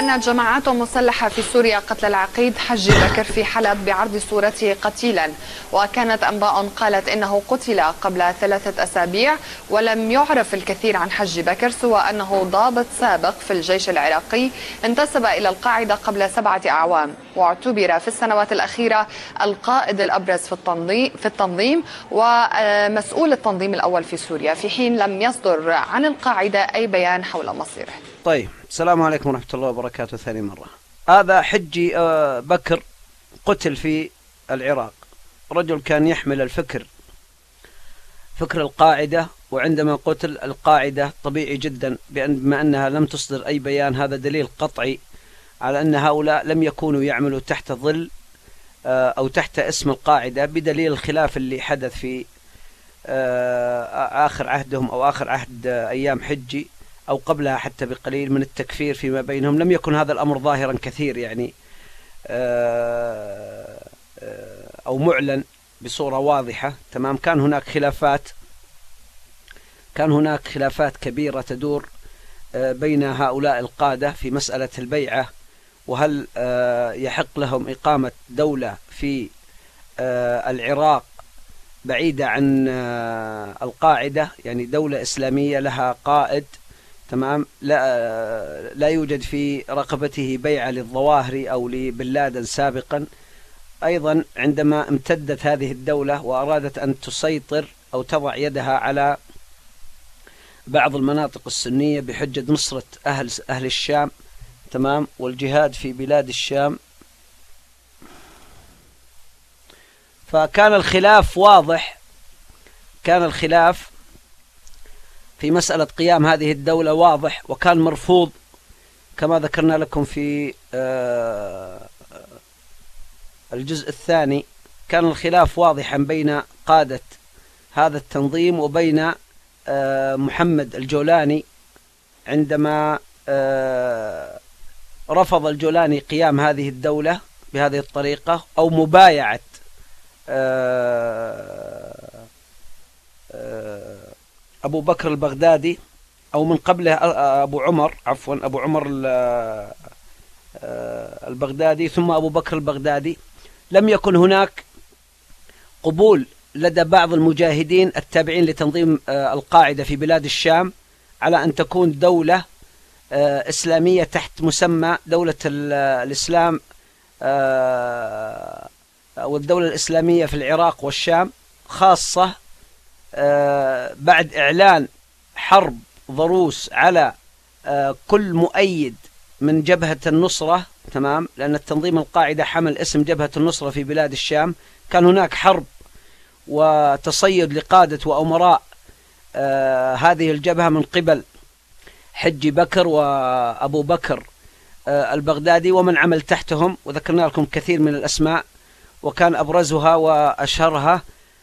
أعلنت جماعات مسلحة في سوريا قتل العقيد حجي بكر في حلب بعرض صورته قتيلا، وكانت أنباء قالت إنه قتل قبل 3 أسابيع، ولم يعرف الكثير عن حجي بكر سوى أنه ضابط سابق في الجيش العراقي انتسب إلى القاعدة قبل 7 أعوام، واعتبر في السنوات الأخيرة القائد الأبرز في التنظيم ومسؤول التنظيم الأول في سوريا، في حين لم يصدر عن القاعدة أي بيان حول مصيره. طيب، السلام عليكم ورحمة الله وبركاته. ثاني مرة، هذا حجي بكر قتل في العراق. رجل كان يحمل فكر القاعدة، وعندما قتل القاعدة طبيعي جدا بما أنها لم تصدر أي بيان، هذا دليل قطعي على أن هؤلاء لم يكونوا يعملوا تحت ظل أو تحت اسم القاعدة، بدليل الخلاف اللي حدث في آخر عهدهم أو آخر عهد أيام حجي أو قبلها حتى بقليل من التكفير فيما بينهم. لم يكن هذا الأمر ظاهرا كثير يعني أو معلن بصورة واضحة. تمام. كان هناك خلافات كبيرة تدور بين هؤلاء القادة في مسألة البيعة، وهل يحق لهم إقامة دولة في العراق بعيدة عن القاعدة، يعني دولة إسلامية لها قائد. تمام. لا يوجد في رقبته بيعة للظواهري أو لبن لادن سابقا. أيضا عندما امتدت هذه الدولة وأرادت أن تسيطر أو تضع يدها على بعض المناطق السنية بحجة نصرة أهل الشام، تمام، والجهاد في بلاد الشام، فكان الخلاف واضح. كان الخلاف في مسألة قيام هذه الدولة واضح، وكان مرفوض كما ذكرنا لكم في الجزء الثاني. كان الخلاف واضحا بين قادة هذا التنظيم وبين محمد الجولاني، عندما رفض الجولاني قيام هذه الدولة بهذه الطريقة أو مبايعة أبو بكر البغدادي، أو من قبله أبو عمر البغدادي، ثم أبو بكر البغدادي. لم يكن هناك قبول لدى بعض المجاهدين التابعين لتنظيم القاعدة في بلاد الشام على أن تكون دولة إسلامية تحت مسمى دولة الإسلام والدولة الإسلامية في العراق والشام، خاصة بعد إعلان حرب ضروس على كل مؤيد من جبهة النصرة. تمام. لأن التنظيم القاعدة حمل اسم جبهة النصرة في بلاد الشام. كان هناك حرب وتصيد لقادة وأمراء هذه الجبهة من قبل حجي بكر وأبو بكر البغدادي ومن عمل تحتهم، وذكرنا لكم كثير من الأسماء، وكان أبرزها وأشهرها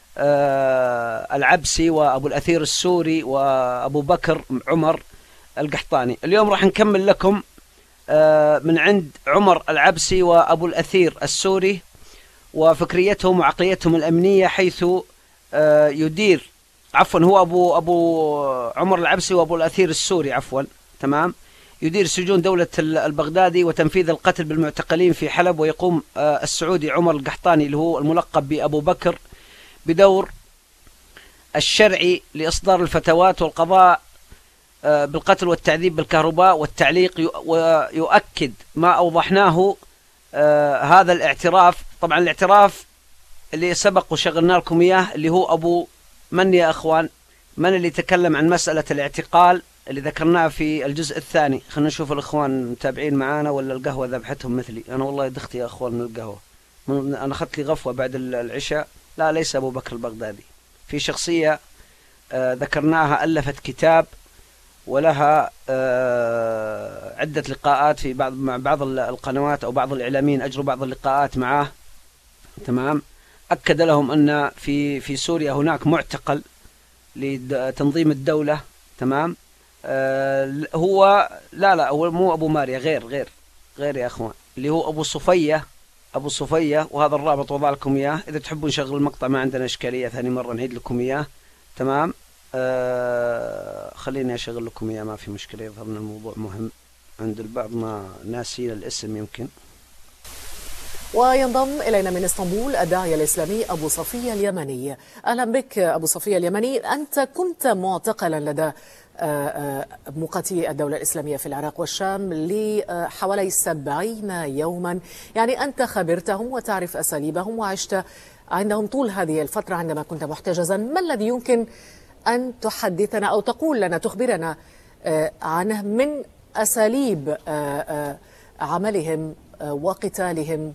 العبسي وأبو الأثير السوري وأبو بكر عمر القحطاني. اليوم راح نكمل لكم من عند عمر العبسي وأبو الأثير السوري وفكريتهم وعقليتهم الأمنية، حيث يدير هو أبو عمر العبسي وأبو الأثير السوري تمام، يدير سجون دولة البغدادي وتنفيذ القتل بالمعتقلين في حلب، ويقوم السعودي عمر القحطاني اللي هو الملقب بأبو بكر بدور الشرعي لإصدار الفتوات والقضاء بالقتل والتعذيب بالكهرباء والتعليق، ويؤكد ما أوضحناه هذا الاعتراف. طبعا الاعتراف اللي سبق وشغلنا لكم إياه اللي هو أبو من يا أخوان؟ من اللي تكلم عن مسألة الاعتقال اللي ذكرناه في الجزء الثاني؟ خلنا نشوف الإخوان متابعين معانا ولا القهوة ذبحتهم مثلي. أنا والله دختي يا أخوان من القهوة، أنا أخذت لي غفوة بعد العشاء. لا، ليس أبو بكر البغدادي. في شخصية ذكرناها ألفت كتاب ولها عدة لقاءات في مع بعض القنوات أو بعض الإعلاميين أجروا بعض اللقاءات معه. تمام. أكد لهم أن في سوريا هناك معتقل لتنظيم الدولة. تمام. هو لا هو مو أبو ماريا، غير يا أخوان، اللي هو أبو صفية، وهذا الرابط وضع لكم إياه. إذا تحبون نشغل المقطع ما عندنا إشكالية، ثاني مرة نعيد لكم إياه. تمام. خليني أشغل لكم إياه، ما في مشكلة، يظهر أن الموضوع مهم. عند البعض ما ناسين الاسم يمكن. وينضم إلينا من اسطنبول الداعية الإسلامي أبو صفية اليمني. أهلا بك أبو صفية اليمني. أنت كنت معتقلا لدى مقاتلي الدولة الإسلامية في العراق والشام لحوالي 70 يوما، يعني أنت خبرتهم وتعرف أساليبهم وعشت عندهم طول هذه الفترة عندما كنت محتجزا. ما الذي يمكن أن تحدثنا أو تقول لنا تخبرنا عنه من أساليب عملهم وقتالهم،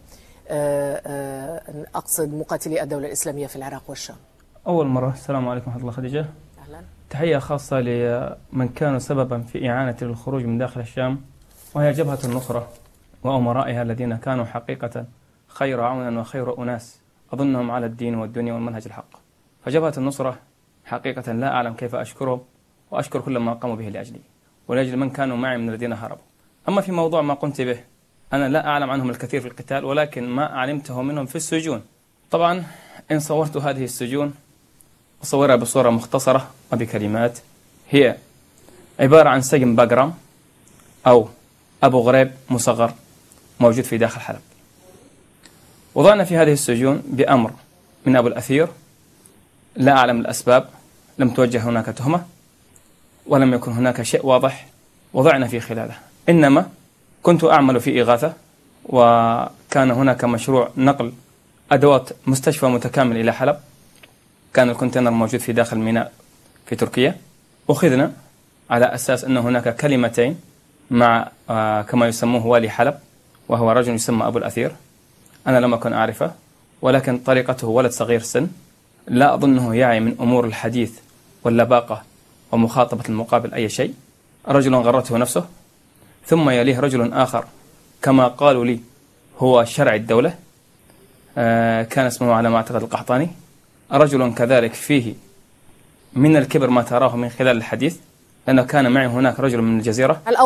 أقصد مقاتلي الدولة الإسلامية في العراق والشام؟ أول مرة السلام عليكم ورحمة الله خديجة. أهلا. تحية خاصة لمن كانوا سببا في إعانة للخروج من داخل الشام، وهي جبهة النصرة وأمرائها الذين كانوا حقيقة خير عونا وخير أناس أظنهم على الدين والدنيا والمنهج الحق. فجبهة النصرة حقيقة لا أعلم كيف أشكرهم، وأشكر كل ما قاموا به لأجلي ولأجل من كانوا معي من الذين هربوا. أما في موضوع ما قمت به، أنا لا أعلم عنهم الكثير في القتال، ولكن ما علمته منهم في السجون. طبعا إن صورت هذه السجون أصورها بصورة مختصرة وبكلمات، هي عبارة عن سجن باغرام أو أبو غريب مصغر موجود في داخل حلب. وضعنا في هذه السجون بأمر من أبو الأثير، لا أعلم الأسباب، لم توجه هناك تهمة ولم يكن هناك شيء واضح وضعنا في خلاله، إنما كنت أعمل في إغاثة، وكان هناك مشروع نقل أدوات مستشفى متكامل إلى حلب. كان الكونتينر موجود في داخل ميناء في تركيا. أخذنا على أساس أن هناك كلمتين مع كما يسموه والي حلب، وهو رجل يسمى أبو الأثير. أنا لم أكن أعرفه، ولكن طريقته ولد صغير سن، لا أظنه يعي من أمور الحديث واللباقة ومخاطبة المقابل أي شيء. رجل غرته نفسه، ثم يليه رجل آخر كما قالوا لي هو شرع الدولة، كان اسمه على ما أعتقد القحطاني. رجل كذلك فيه من الكبر ما تراه من خلال الحديث، لأنه كان معي هناك رجل من الجزيرة. هل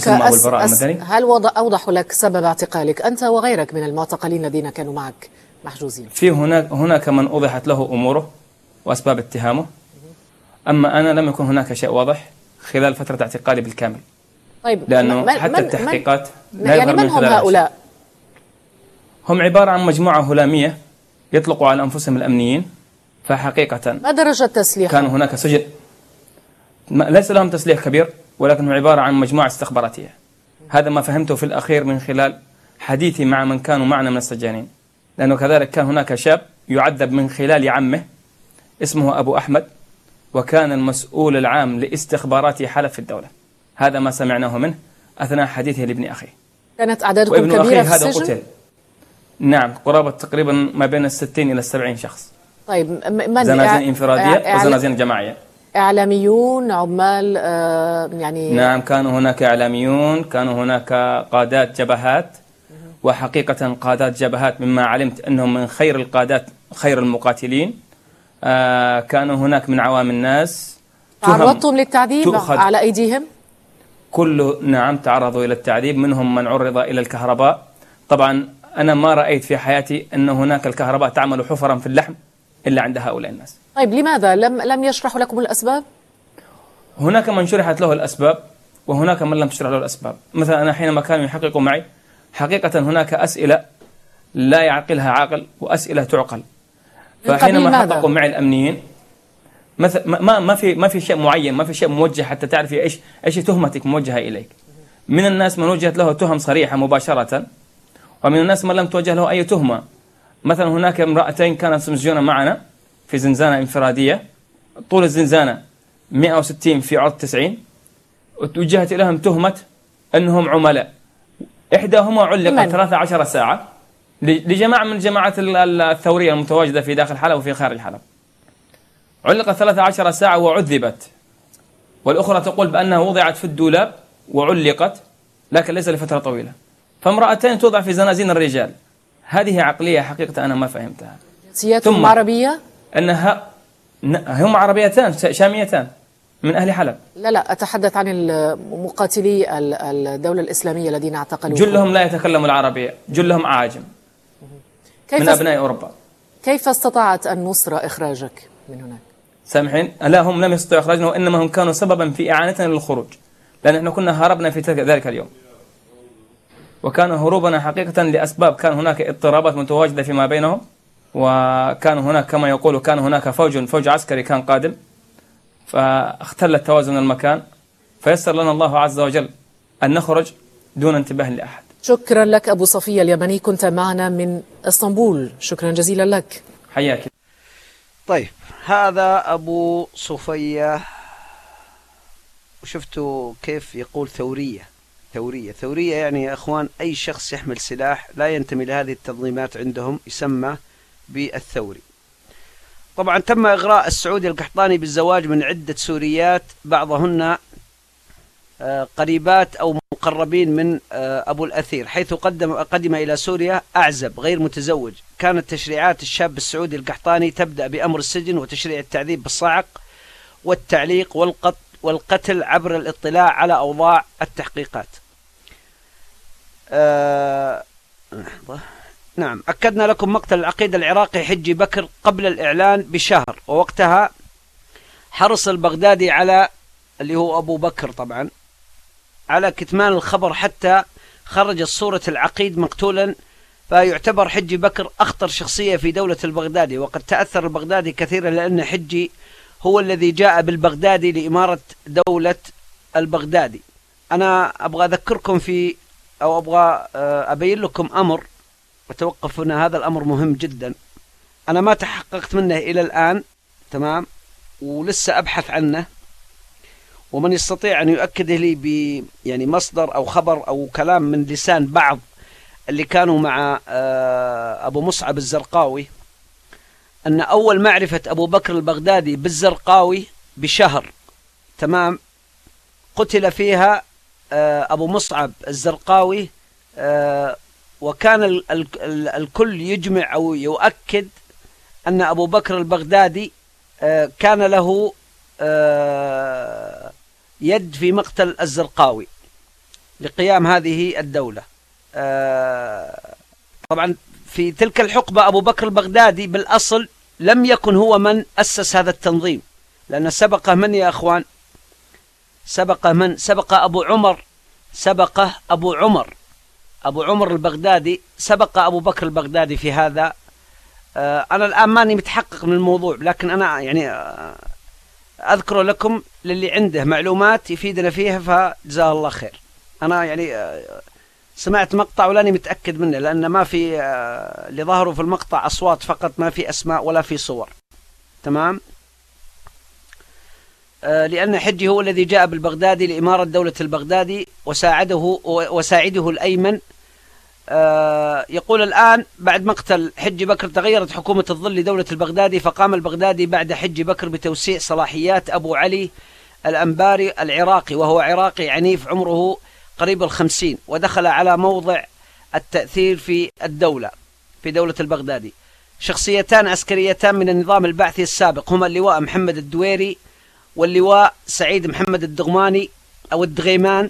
أوضح لك سبب اعتقالك أنت وغيرك من المعتقلين الذين كانوا معك محجوزين؟ في هناك من أوضحت له أموره وأسباب اتهامه، أما أنا لم يكن هناك شيء واضح خلال فترة اعتقالي بالكامل. طيب، لأنه حتى التحقيقات لا يعني من هم هؤلاء؟ هم عبارة عن مجموعة هلامية يطلقوا على أنفسهم الأمنيين، فحقيقة ما درجة تسليح؟ كان هناك سجن، ليس لهم تسليح كبير، ولكنهم عبارة عن مجموعة استخباراتية. هذا ما فهمته في الأخير من خلال حديثي مع من كانوا معنا من السجانين، لأنه كذلك كان هناك شاب يعذب من خلال عمه اسمه أبو أحمد، وكان المسؤول العام لاستخبارات حلب في الدولة. هذا ما سمعناه منه أثناء حديثه لابن أخيه. كانت أعدادكم كبيرة في السجن؟ هذا قتل. نعم، قرابة تقريبا ما بين 60 إلى 70 شخص. طيب، من زنازين انفرادية وزنازين جماعية؟ إعلاميون، عمال، يعني؟ نعم، كانوا هناك إعلاميون، كانوا هناك قادات جبهات، وحقيقة قادات جبهات مما علمت أنهم من خير القادات، خير المقاتلين. كانوا هناك من عوام الناس. تعرضتم للتعذيب على أيديهم؟ نعم، تعرضوا إلى التعذيب، منهم من عرض إلى الكهرباء. طبعا أنا ما رأيت في حياتي أن هناك الكهرباء تعمل حفرا في اللحم إلا عند هؤلاء الناس. طيب، لماذا لم يشرحوا لكم الأسباب؟ هناك من شرحت له الأسباب، وهناك من لم تشرح له الأسباب. مثلا أنا حينما كانوا يحققوا معي، حقيقة هناك أسئلة لا يعقلها عاقل وأسئلة تعقل. فحينما حققوا معي الأمنيين، ما في شيء معين، ما في شيء موجه حتى تعرفي ايش تهمتك موجهة إليك. من الناس من وجهت له تهم صريحة مباشرة، ومن الناس من لم توجه له أي تهمة. مثلا هناك امرأتين كانت مسجونة معنا في زنزانة انفرادية، طول الزنزانة 160 في عرض 90، وتوجهت لهم تهمة أنهم عملاء. إحداهما علقت 13 ساعة لجماعة من جماعات الثورية المتواجدة في داخل حلب وفي خارج حلب. علقت 13 ساعة وعذبت، والأخرى تقول بأنها وضعت في الدولاب وعلقت، لكن ليس لفترة طويلة. فامرأتين توضع في زنازين الرجال، هذه عقلية حقيقة أنا ما فهمتها. جنسياتهم عربية؟ أنها هم عربيتان شاميتان من أهل حلب. لا، أتحدث عن مقاتلي الدولة الإسلامية الذين اعتقلوا. جلهم لا يتكلموا العربية، جلهم أعاجم من أبناء أوروبا. كيف استطاعت النصرة إخراجك من هناك؟ سامحين، لا، هم لم يستطيعوا إخراجنا، وإنما هم كانوا سببا في إعانتنا للخروج، لأن احنا كنا هربنا في ذلك اليوم. وكان هروبنا حقيقة لأسباب، كان هناك اضطرابات متواجدة فيما بينهم، وكان هناك كما يقولوا كان هناك فوج عسكري كان قادم، فاختل توازن المكان، فيسر لنا الله عز وجل أن نخرج دون انتباه لأحد. شكرا لك أبو صفية اليمني، كنت معنا من اسطنبول، شكرا جزيلا لك. حياك. طيب، هذا أبو صفية، وشفتوا كيف يقول ثورية يعني يا أخوان أي شخص يحمل سلاح لا ينتمي لهذه التنظيمات عندهم يسمى بالثوري. طبعا تم إغراء السعودي القحطاني بالزواج من عدة سوريات، بعضهن قريبات أو مقربين من أبو الأثير، حيث قدم إلى سوريا أعزب غير متزوج. كانت تشريعات الشاب السعودي القحطاني تبدأ بأمر السجن وتشريع التعذيب بالصاعق والتعليق والقتل عبر الاطلاع على أوضاع التحقيقات. نعم، أكدنا لكم مقتل العقيد العراقي حجي بكر قبل الإعلان بشهر، ووقتها حرص البغدادي على اللي هو أبو بكر طبعا على كتمان الخبر حتى خرجت صورة العقيد مقتولا، فيعتبر حجي بكر أخطر شخصية في دولة البغدادي. وقد تأثر البغدادي كثيرا لأن حجي هو الذي جاء بالبغدادي لإمارة دولة البغدادي. أنا أبغى أذكركم أو أبغى أبين لكم أمر، وتوقف هنا، هذا الأمر مهم جدا، أنا ما تحققت منه إلى الآن، تمام، ولسه أبحث عنه، ومن يستطيع أن يؤكد لي يعني مصدر أو خبر أو كلام من لسان بعض اللي كانوا مع أبو مصعب الزرقاوي، أن أول معرفة أبو بكر البغدادي بالزرقاوي بشهر، تمام، قتل فيها أبو مصعب الزرقاوي، وكان الكل يجمع أو يؤكد أن أبو بكر البغدادي كان له يد في مقتل الزرقاوي لقيام هذه الدولة. طبعا في تلك الحقبة أبو بكر البغدادي بالأصل لم يكن هو من أسس هذا التنظيم، لأن سبقه من يا أخوان؟ سبق أبو عمر البغدادي، سبق أبو بكر البغدادي في هذا. أنا الآن ماني متحقق من الموضوع، لكن أنا يعني أذكر لكم للي عنده معلومات يفيدنا فيها فجزاه الله خير. أنا يعني سمعت مقطع ولاني متأكد منه، لأن ما في اللي ظهروا في المقطع أصوات فقط، ما في أسماء ولا في صور، تمام. لأن حجي هو الذي جاء بالبغدادي لإمارة دولة البغدادي وساعده الأيمن. يقول الآن بعد مقتل حجي بكر تغيرت حكومة الظل لدولة البغدادي، فقام البغدادي بعد حجي بكر بتوسيع صلاحيات أبو علي الأنباري العراقي، وهو عراقي عنيف عمره قريب 50، ودخل على موضع التأثير في الدولة، في دولة البغدادي. شخصيتان عسكريتان من النظام البعثي السابق هما اللواء محمد الدويري واللواء سعيد محمد الدغماني أو الدغيمان،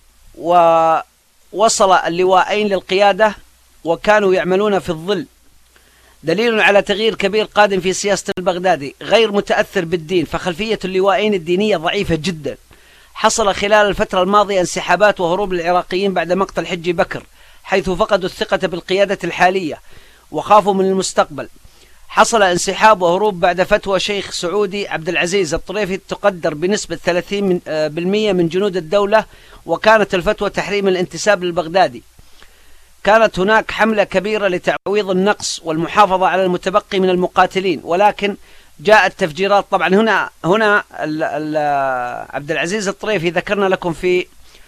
ووصل اللواءين للقيادة وكانوا يعملون في الظل، دليل على تغيير كبير قادم في سياسة البغدادي غير متأثر بالدين، فخلفية اللواءين الدينية ضعيفة جدا. حصل خلال الفترة الماضية انسحابات وهروب العراقيين بعد مقتل حجي بكر، حيث فقدوا الثقة بالقيادة الحالية وخافوا من المستقبل. حصل انسحاب وهروب بعد فتوى شيخ سعودي عبد العزيز الطريفي تقدر بنسبة 30% من جنود الدولة، وكانت الفتوى تحريم الانتساب للبغدادي. كانت هناك حملة كبيرة لتعويض النقص والمحافظة على المتبقي من المقاتلين، ولكن جاءت تفجيرات. طبعا هنا عبد العزيز الطريفي ذكرنا لكم في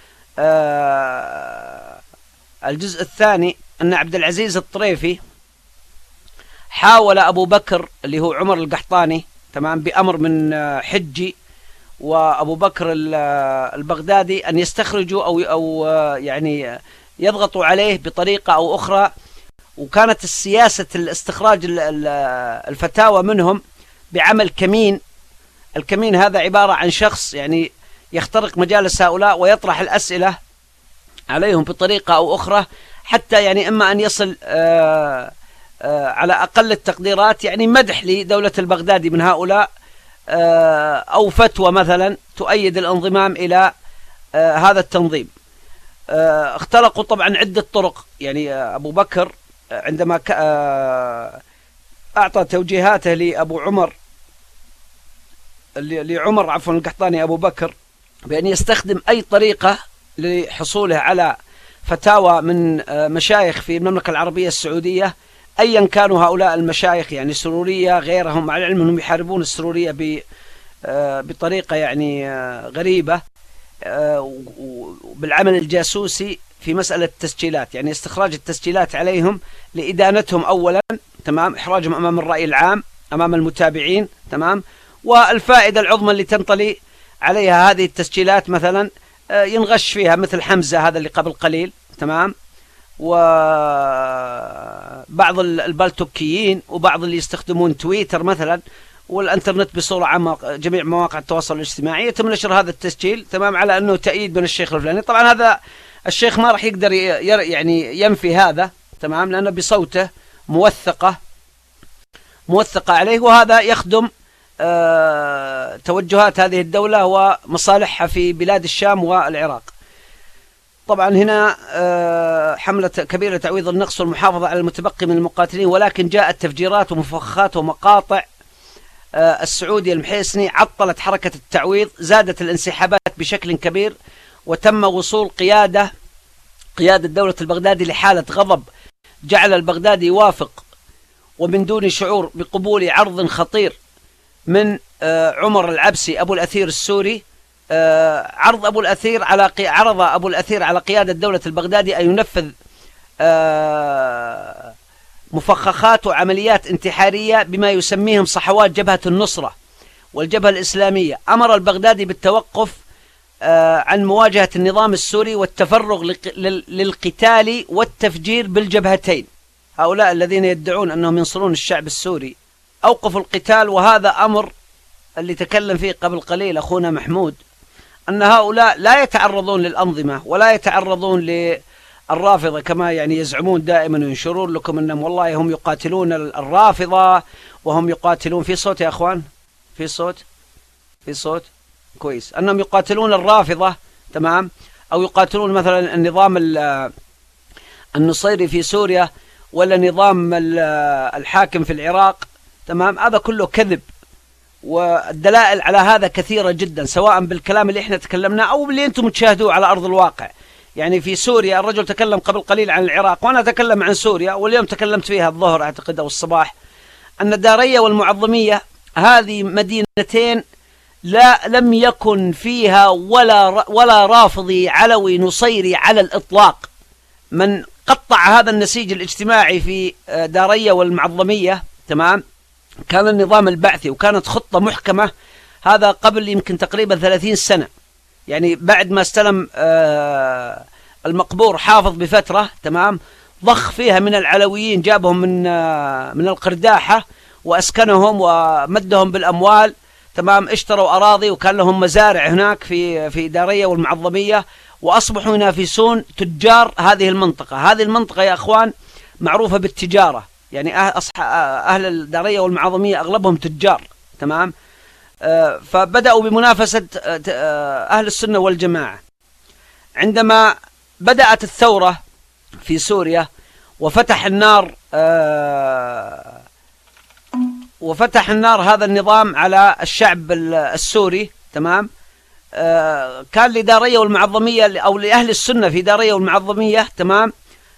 الجزء الثاني أن عبد العزيز الطريفي حاول أبو بكر اللي هو عمر القحطاني، تمام، بأمر من حجي وأبو بكر البغدادي أن يستخرجوا أو يعني يضغطوا عليه بطريقة أو أخرى، وكانت السياسة الاستخراج الفتاوى منهم بعمل كمين. الكمين هذا عبارة عن شخص يعني يخترق مجالس هؤلاء ويطرح الأسئلة عليهم بطريقة أو أخرى، حتى يعني إما أن يصل على أقل التقديرات يعني مدح لدولة البغدادي من هؤلاء، أو فتوى مثلا تؤيد الانضمام إلى هذا التنظيم. اختلقوا طبعا عدة طرق. يعني أبو بكر عندما أعطى توجيهاته لأبو عمر لعمر عفوا القحطاني أبو بكر بأن يستخدم أي طريقة لحصوله على فتاوى من مشايخ في المملكة العربية السعودية، أيا كانوا هؤلاء المشايخ، يعني سرورية غيرهم، مع العلم أنهم يحاربون السرورية بطريقة يعني غريبة، بالعمل الجاسوسي في مسألة التسجيلات، يعني استخراج التسجيلات عليهم لإدانتهم أولا، تمام، إحراجهم أمام الرأي العام أمام المتابعين، تمام. والفائدة العظمى اللي تنطلي عليها هذه التسجيلات مثلا ينغش فيها مثل حمزة هذا اللي قبل قليل، تمام، وبعض البلتوكيين وبعض اللي يستخدمون تويتر مثلا والانترنت بصورة عامة، جميع مواقع التواصل الاجتماعي يتم نشر هذا التسجيل، تمام، على أنه تأييد من الشيخ الفلاني. طبعا هذا الشيخ ما راح يقدر يعني ينفي هذا، تمام، لأنه بصوته موثقة عليه، وهذا يخدم توجهات هذه الدولة ومصالحها في بلاد الشام والعراق. طبعا هنا حملة كبيرة تعويض النقص والمحافظة على المتبقي من المقاتلين، ولكن جاءت تفجيرات ومفخخات ومقاطع السعودي المحيسني عطلت حركة التعويض، زادت الانسحابات بشكل كبير، وتم وصول قيادة دولة البغدادي لحالة غضب جعل البغدادي يوافق ومن دون شعور بقبول عرض خطير من عمر العبسي أبو الأثير السوري. عرض أبو الأثير على قيادة دولة البغدادي أن ينفذ مفخخات وعمليات انتحارية بما يسميهم صحوات جبهة النصرة والجبهة الإسلامية. أمر البغدادي بالتوقف عن مواجهة النظام السوري والتفرغ للقتال والتفجير بالجبهتين. هؤلاء الذين يدعون أنهم ينصرون الشعب السوري أوقفوا القتال، وهذا أمر اللي تكلم فيه قبل قليل أخونا محمود، أن هؤلاء لا يتعرضون للأنظمة ولا يتعرضون للرافضة كما يعني يزعمون دائما وينشرون لكم أنهم والله هم يقاتلون الرافضة وهم يقاتلون. في صوت يا أخوان؟ في صوت كويس. أنهم يقاتلون الرافضة، تمام، أو يقاتلون مثلا النظام النصيري في سوريا ولا نظام الحاكم في العراق، تمام. هذا كله كذب، والدلائل على هذا كثيرة جدا، سواء بالكلام اللي احنا تكلمنا أو اللي انتم تشاهدوه على أرض الواقع. يعني في سوريا الرجل تكلم قبل قليل عن العراق، وأنا أتكلم عن سوريا، واليوم تكلمت فيها الظهر أعتقد أو الصباح، أن دارية والمعظمية هذه مدينتين لم يكن فيها ولا رافضي علوي نصيري على الإطلاق. من قطع هذا النسيج الاجتماعي في دارية والمعظمية، تمام، كان النظام البعثي، وكانت خطة محكمة. هذا قبل يمكن تقريبا 30 سنة، يعني بعد ما استلم المقبور حافظ بفترة، تمام، ضخ فيها من العلويين، جابهم من القرداحة وأسكنهم ومدهم بالأموال، تمام، اشتروا أراضي وكان لهم مزارع هناك في دارية والمعظمية، وأصبحوا ينافسون تجار هذه المنطقة. هذه المنطقة يا أخوان معروفة بالتجارة، يعني أهل الدارية والمعظمية أغلبهم تجار، تمام. فبدأوا بمنافسة أهل السنة والجماعة. عندما بدأت الثورة في سوريا وفتح النار هذا النظام على الشعب السوري، تمام، كان لدارية والمعظمية أو لأهل السنة في دارية والمعظمية، تمام،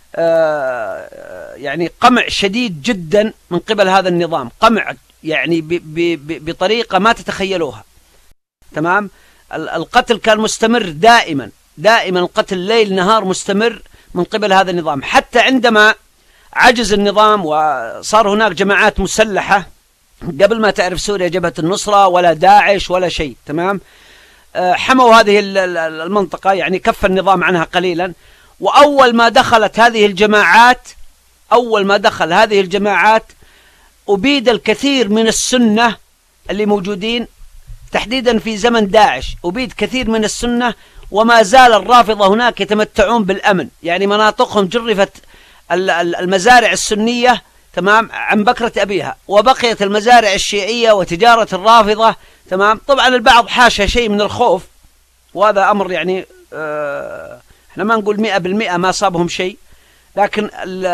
يعني قمع شديد جدا من قبل هذا النظام، قمع يعني بطريقة ما تتخيلوها، تمام. القتل كان مستمر دائما، القتل ليل نهار مستمر من قبل هذا النظام، حتى عندما عجز النظام وصار هناك جماعات مسلحة قبل ما تعرف سوريا جبهة النصرة ولا داعش ولا شيء، تمام، حموا هذه المنطقة، يعني كف النظام عنها قليلا. وأول ما دخلت هذه الجماعات أبيد الكثير من السنة اللي موجودين، تحديدا في زمن داعش أبيد كثير من السنة، وما زال الرافضة هناك يتمتعون بالأمن، يعني مناطقهم جرفت المزارع السنية، تمام، عن بكرة أبيها، وبقيت المزارع الشيعية وتجارة الرافضة، تمام. طبعا البعض حاشا شيء من الخوف، وهذا أمر يعني احنا ما نقول 100% ما صابهم شيء، لكن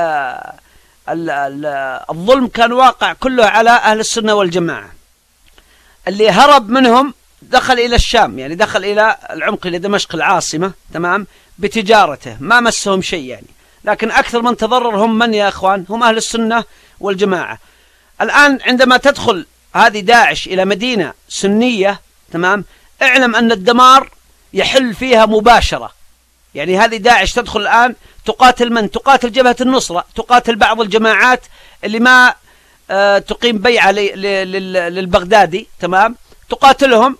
الظلم كان واقع كله على أهل السنة والجماعة. اللي هرب منهم دخل إلى الشام، يعني دخل إلى العمق، إلى دمشق العاصمة، تمام، بتجارته، ما مسهم شيء يعني. لكن أكثر من تضرر هم من يا أخوان؟ هم أهل السنة والجماعة. الآن عندما تدخل هذه داعش إلى مدينة سنية، تمام، اعلم أن الدمار يحل فيها مباشرة. يعني هذه داعش تدخل الآن تقاتل من؟ تقاتل جبهة النصرة، تقاتل بعض الجماعات اللي ما تقيم بيعة للبغدادي، تمام، تقاتلهم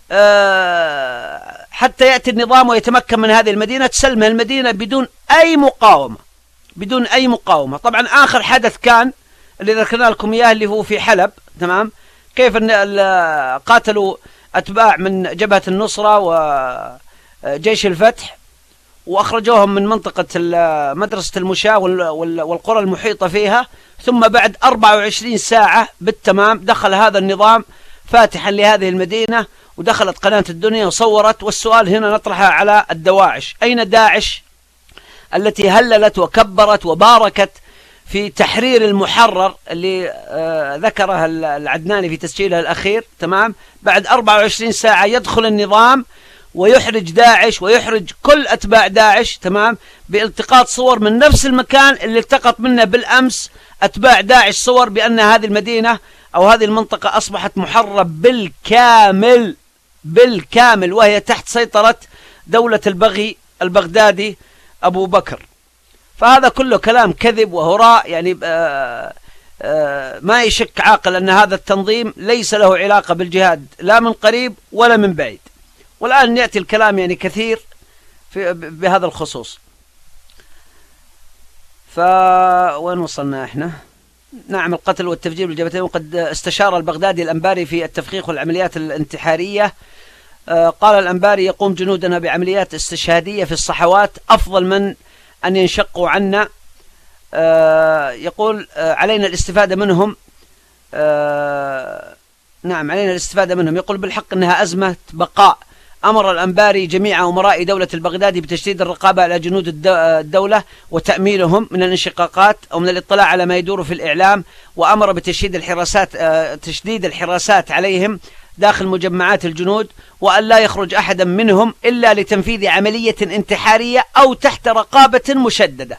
حتى يأتي النظام ويتمكن من هذه المدينة، تسلم المدينة بدون أي مقاومة، بدون أي مقاومة. طبعا آخر حدث كان اللي ذكرنا لكم إياه اللي هو في حلب، تمام، كيف قاتلوا أتباع من جبهة النصرة وجيش الفتح وأخرجوهم من منطقة مدرسة المشاة والقرى المحيطة فيها، ثم بعد 24 ساعة بالتمام دخل هذا النظام فاتحا لهذه المدينة، ودخلت قناة الدنيا وصورت. والسؤال هنا نطرحه على الدواعش: أين داعش التي هللت وكبرت وباركت في تحرير المحرر اللي ذكرها العدناني في تسجيله الأخير، تمام؟ بعد 24 ساعة يدخل النظام ويحرج داعش ويحرج كل أتباع داعش، تمام، بالتقاط صور من نفس المكان اللي التقط منه بالأمس أتباع داعش، صور بأن هذه المدينة أو هذه المنطقة أصبحت محررة بالكامل بالكامل، وهي تحت سيطرة دولة البغي البغدادي أبو بكر. فهذا كله كلام كذب وهراء، يعني ما يشك عاقل أن هذا التنظيم ليس له علاقة بالجهاد لا من قريب ولا من بعيد. والآن يأتي الكلام يعني كثير بهذا الخصوص. وين وصلنا احنا؟ نعم، القتل والتفجير بالجبهتين. وقد استشار البغدادي الأنباري في التفخيخ والعمليات الانتحارية. قال الأنباري: يقوم جنودنا بعمليات استشهادية في الصحوات أفضل من أن ينشقوا عنا. يقول: علينا الاستفادة منهم. نعم، علينا الاستفادة منهم. يقول: بالحق أنها أزمة بقاء. أمر الأنباري جميع أمراء دولة البغدادي بتشديد الرقابة على جنود الدولة وتأمينهم من الانشقاقات أو من الاطلاع على ما يدور في الإعلام، وأمر بتشديد الحراسات عليهم داخل مجمعات الجنود، وأن لا يخرج أحدا منهم إلا لتنفيذ عملية انتحارية أو تحت رقابة مشددة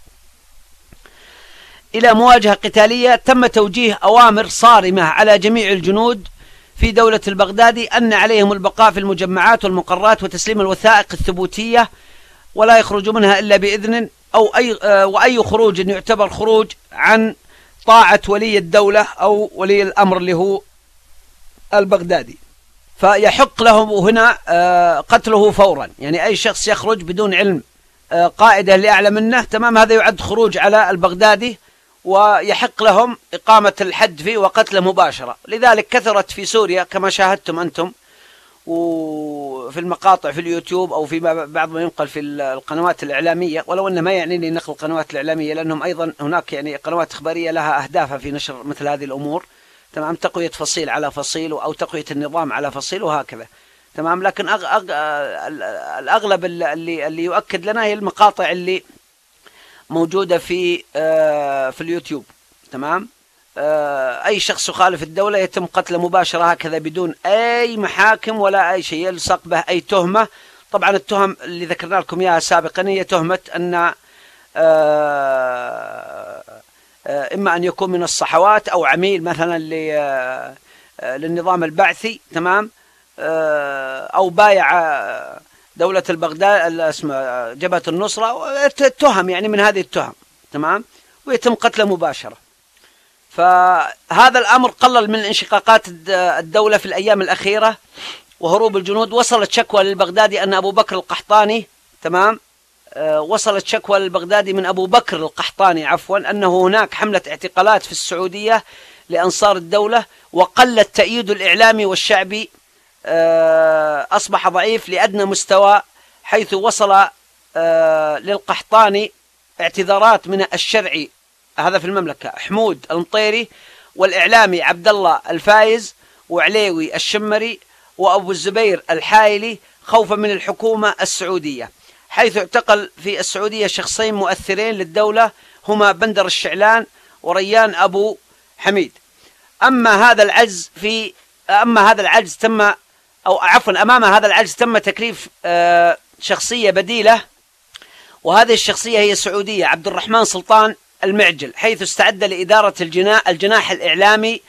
إلى مواجهة قتالية. تم توجيه أوامر صارمة على جميع الجنود في دولة البغدادي أن عليهم البقاء في المجمعات والمقرات وتسليم الوثائق الثبوتية، ولا يخرجوا منها إلا بإذن وأي خروج يعتبر خروج عن طاعة ولي الدولة أو ولي الأمر اللي هو البغدادي، فيحق لهم هنا قتله فورا. يعني أي شخص يخرج بدون علم قائده اللي أعلى منه، تمام، هذا يعد خروج على البغدادي، ويحق لهم إقامة الحد فيه وقتله مباشرة. لذلك كثرت في سوريا كما شاهدتم أنتم وفي المقاطع في اليوتيوب أو في بعض ما ينقل في القنوات الإعلامية، ولو أن ما يعنيني نقل القنوات الإعلامية، لأنهم أيضا هناك يعني قنوات إخبارية لها أهدافها في نشر مثل هذه الأمور، تمام، تقوية فصيل على فصيل أو تقوية النظام على فصيل وهكذا، تمام. لكن الأغلب اللي يؤكد لنا هي المقاطع اللي موجودة في اليوتيوب، تمام. أي شخص يخالف الدولة يتم قتله مباشرة هكذا بدون أي محاكم ولا أي شيء يلصق به أي تهمة. طبعا التهم اللي ذكرنا لكم إياها سابقا هي تهمة أن إما أن يكون من الصحوات أو عميل مثلا للنظام البعثي، تمام، أو بايع دولة البغداد اسمه جبهة النصرة، تهم يعني من هذه التهم، تمام، ويتم قتله مباشرة. فهذا الأمر قلل من انشقاقات الدولة في الأيام الأخيرة وهروب الجنود. وصلت شكوى للبغدادي أن أبو بكر القحطاني، تمام، وصلت شكوى للبغدادي من أبو بكر القحطاني عفوا أنه هناك حملة اعتقالات في السعودية لأنصار الدولة، وقل التأييد الإعلامي والشعبي، أصبح ضعيف لأدنى مستوى، حيث وصل للقحطاني اعتذارات من الشرعي هذا في المملكة حمود المطيري والإعلامي عبد الله الفايز وعليوي الشمري وأبو الزبير الحايلي خوفا من الحكومة السعودية، حيث اعتقل في السعودية شخصين مؤثرين للدولة هما بندر الشعلان وريان أبو حميد. أمام هذا العجز تم تكليف شخصية بديلة، وهذه الشخصية هي السعودية عبد الرحمن سلطان المعجل، حيث استعد لإدارة الجناح الإعلامي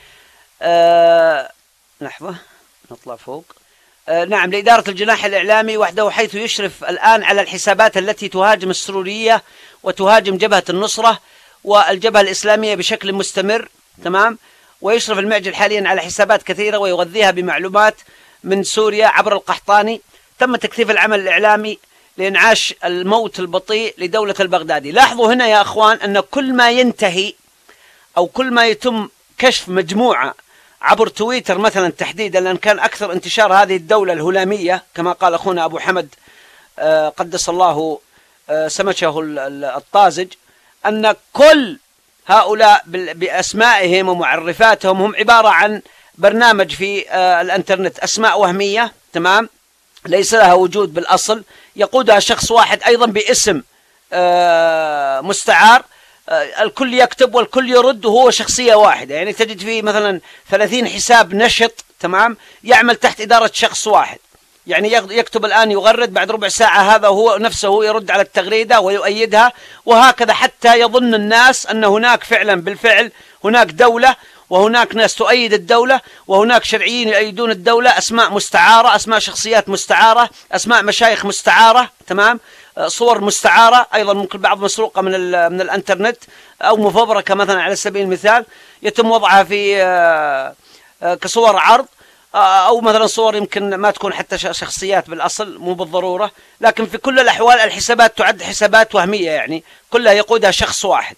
لحظة نطلع فوق لإدارة الجناح الإعلامي وحده، حيث يشرف الآن على الحسابات التي تهاجم السرورية وتهاجم جبهة النصرة والجبهة الإسلامية بشكل مستمر. تمام. ويشرف المعجل حاليا على حسابات كثيرة ويغذيها بمعلومات من سوريا عبر القحطاني. تم تكثيف العمل الإعلامي لإنعاش الموت البطيء لدولة البغدادي. لاحظوا هنا يا أخوان أن كل ما ينتهي أو كل ما يتم كشف مجموعة عبر تويتر مثلا تحديدا، لأن كان أكثر انتشار هذه الدولة الهلامية كما قال أخونا أبو حمد قدس الله سمشه الطازج، أن كل هؤلاء بأسمائهم ومعرفاتهم هم عبارة عن برنامج في الانترنت، أسماء وهمية. تمام. ليس لها وجود بالأصل، يقودها شخص واحد أيضا باسم مستعار، الكل يكتب والكل يرد وهو شخصية واحدة. يعني تجد فيه مثلا 30 حساب نشط، تمام، يعمل تحت إدارة شخص واحد. يعني يكتب الآن يغرد، بعد ربع ساعة هذا هو نفسه يرد على التغريدة ويؤيدها، وهكذا حتى يظن الناس أن هناك فعلا بالفعل هناك دولة، وهناك ناس تؤيد الدولة، وهناك شرعيين يؤيدون الدولة، أسماء مستعارة، أسماء شخصيات مستعارة، أسماء مشايخ مستعارة. تمام. صور مستعارة أيضا، ممكن بعض مسروقة من الانترنت أو مفبركة مثلا على سبيل المثال، يتم وضعها في كصور عرض، أو مثلا صور يمكن ما تكون حتى شخصيات بالأصل، مو بالضرورة، لكن في كل الأحوال الحسابات تعد حسابات وهمية، يعني كلها يقودها شخص واحد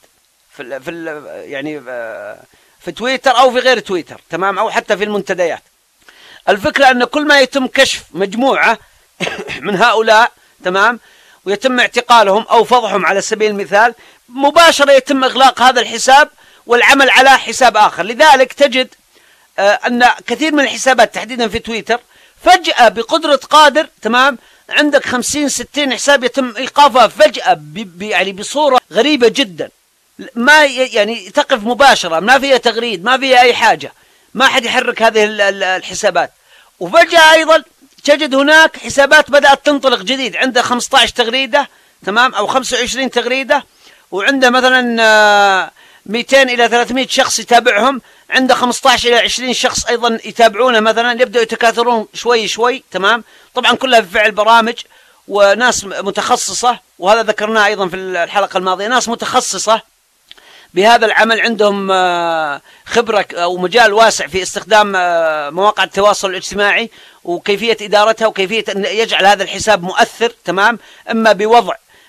في تويتر أو في غير تويتر. تمام. أو حتى في المنتديات. الفكرة أن كل ما يتم كشف مجموعة من هؤلاء، تمام، ويتم اعتقالهم أو فضحهم على سبيل المثال، مباشرة يتم إغلاق هذا الحساب والعمل على حساب آخر. لذلك تجد أن كثير من الحسابات تحديدا في تويتر فجأة بقدرة قادر، تمام، عندك 50-60 حساب يتم إيقافها فجأة يعني بصورة غريبة جدا، ما يعني تقف مباشرة، ما فيها تغريد، ما فيها أي حاجة، ما حد يحرك هذه الحسابات. وفجأة أيضا تجد هناك حسابات بدأت تنطلق جديد، عنده 15 تغريدة، تمام، أو 25 تغريدة، وعنده مثلا 200 إلى 300 شخص يتابعهم، عنده 15 إلى 20 شخص أيضا يتابعونه مثلا، يبدأوا يتكاثرون شوي شوي. تمام. طبعا كلها بفعل برامج وناس متخصصة، وهذا ذكرناه أيضا في الحلقة الماضية، ناس متخصصة بهذا العمل، عندهم خبرة أو مجال واسع في استخدام مواقع التواصل الاجتماعي وكيفية إدارتها وكيفية أن يجعل هذا الحساب مؤثر. تمام. إما بوضع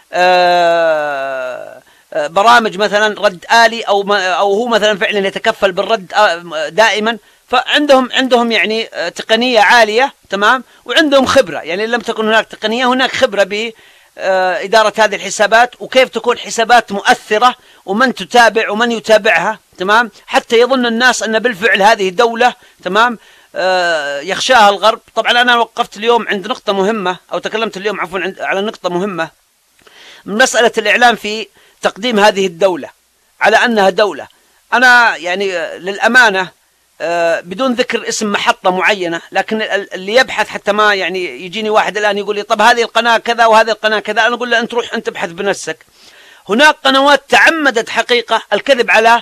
برامج مثلا رد آلي، أو هو مثلا فعلا يتكفل بالرد دائما. فعندهم يعني تقنية عالية. تمام. وعندهم خبرة، يعني لم تكن هناك تقنية، هناك خبرة بإدارة هذه الحسابات وكيف تكون حسابات مؤثرة ومن تتابع ومن يتابعها. تمام. حتى يظن الناس أن بالفعل هذه دولة. تمام. يخشاها الغرب. طبعا أنا وقفت اليوم عند نقطة مهمة، أو تكلمت اليوم عفوا على نقطة مهمة، من مسألة الإعلام في تقديم هذه الدولة على أنها دولة. أنا يعني للأمانة بدون ذكر اسم محطة معينة، لكن اللي يبحث، حتى ما يعني يجيني واحد الآن يقول لي طب هذه القناة كذا وهذه القناة كذا، أنا أقول له أنت روح أنت ابحث بنفسك. هناك قنوات تعمدت حقيقة الكذب على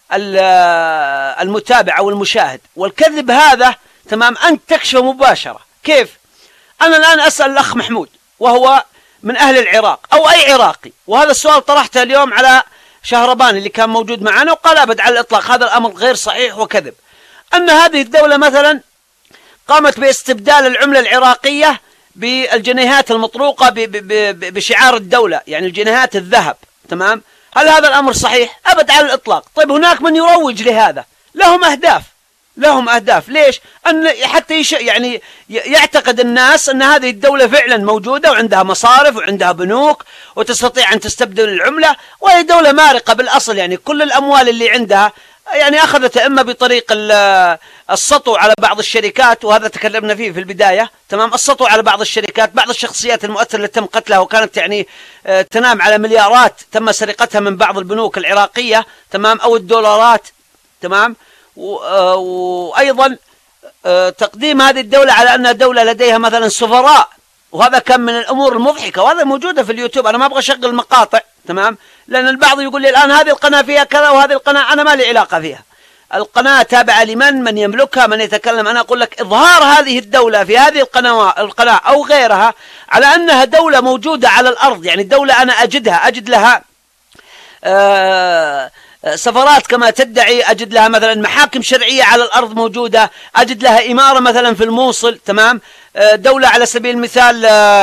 المتابع أو المشاهد، والكذب هذا، تمام، أنت تكشفه مباشرة. كيف؟ أنا الآن أسأل الأخ محمود وهو من أهل العراق أو أي عراقي، وهذا السؤال طرحته اليوم على شهربان اللي كان موجود معنا، وقال أبد على الإطلاق هذا الأمر غير صحيح وكذب. أن هذه الدولة مثلا قامت باستبدال العملة العراقية بالجنيهات المطروقة بشعار الدولة، يعني الجنيهات الذهب. تمام. هل هذا الأمر صحيح؟ أبد على الإطلاق. طيب هناك من يروج لهذا، لهم أهداف. ليش؟ أن حتى يعني يعتقد الناس أن هذه الدولة فعلا موجودة وعندها مصارف وعندها بنوك وتستطيع أن تستبدل العملة، وهي دولة مارقة بالأصل، يعني كل الأموال اللي عندها يعني أخذت إما بطريق السطو على بعض الشركات، وهذا تكلمنا فيه في البداية، تمام، السطو على بعض الشركات، بعض الشخصيات المؤثرة اللي تم قتلها وكانت يعني تنام على مليارات تم سرقتها من بعض البنوك العراقية، تمام، أو الدولارات، تمام، وأيضا تقديم هذه الدولة على أنها دولة لديها مثلا سفراء، وهذا كان من الأمور المضحكة، وهذا موجودة في اليوتيوب. أنا ما أبغى أشغل مقاطع، تمام، لأن البعض يقول لي الآن هذه القناة فيها كذا وهذه القناة، أنا ما لي علاقة فيها. القناة تابعة من يملكها، من يتكلم. أنا أقول لك إظهار هذه الدولة في هذه القناة أو غيرها على أنها دولة موجودة على الأرض، يعني دولة أنا أجد لها سفرات كما تدعي، أجد لها مثلا محاكم شرعية على الأرض موجودة، أجد لها إمارة مثلا في الموصل، تمام، دولة على سبيل المثال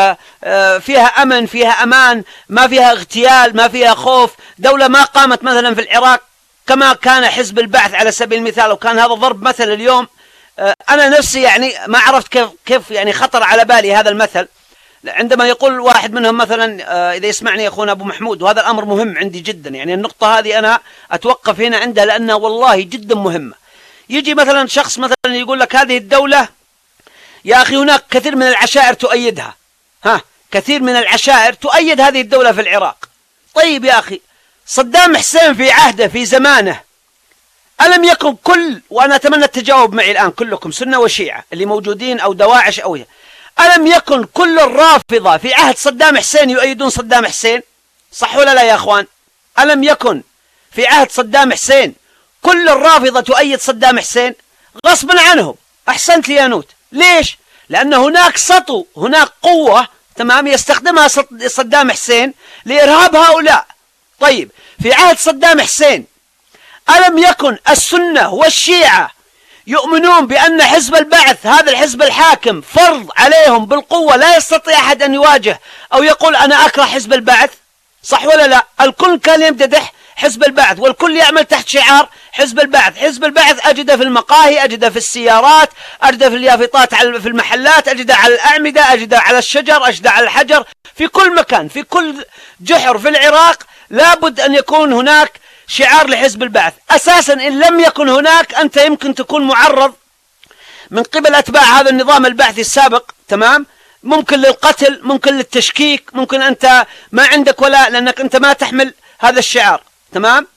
فيها أمن، فيها أمان، ما فيها اغتيال، ما فيها خوف، دولة ما قامت مثلا في العراق كما كان حزب البعث على سبيل المثال، وكان هذا ضرب مثل اليوم. أنا نفسي يعني ما عرفت كيف يعني خطر على بالي هذا المثل عندما يقول واحد منهم مثلا، إذا يسمعني أخونا أبو محمود، وهذا الأمر مهم عندي جدا، يعني النقطة هذه أنا أتوقف هنا عندها لأنها والله جدا مهمة. يجي مثلا شخص مثلا يقول لك هذه الدولة يا أخي هناك كثير من العشائر تؤيدها، كثير من العشائر تؤيد هذه الدولة في العراق. طيب يا أخي، صدام حسين في عهده في زمانه ألم يكن وأنا أتمنى التجاوب معي الآن كلكم سنة وشيعة اللي موجودين أو دواعش أو ألم يكن كل الرافضة في عهد صدام حسين يؤيدون صدام حسين؟ صح ولا لا يا أخوان؟ ألم يكن في عهد صدام حسين كل الرافضة تؤيد صدام حسين؟ غصبا عنهم. أحسنت لي يا نوت. ليش؟ لأن هناك سطو، هناك قوة، تمام، يستخدمها صدام حسين لإرهاب هؤلاء. طيب في عهد صدام حسين ألم يكن السنة والشيعة يؤمنون بأن حزب البعث هذا الحزب الحاكم فرض عليهم بالقوة، لا يستطيع أحد أن يواجه أو يقول أنا أكره حزب البعث؟ صح ولا لا؟ الكل كان يمتدح حزب البعث والكل يعمل تحت شعار حزب البعث. حزب البعث أجده في المقاهي، أجده في السيارات، أجده في اليافطات في المحلات، أجده على الأعمدة، أجده على الشجر، أجده على الحجر، في كل مكان، في كل جحر في العراق لابد أن يكون هناك شعار لحزب البعث. أساسا إن لم يكن هناك أنت يمكن تكون معرض من قبل أتباع هذا النظام البعثي السابق، تمام، ممكن للقتل، ممكن للتشكيك، ممكن أنت ما عندك ولا لأنك أنت ما تحمل هذا الشعار، تمام.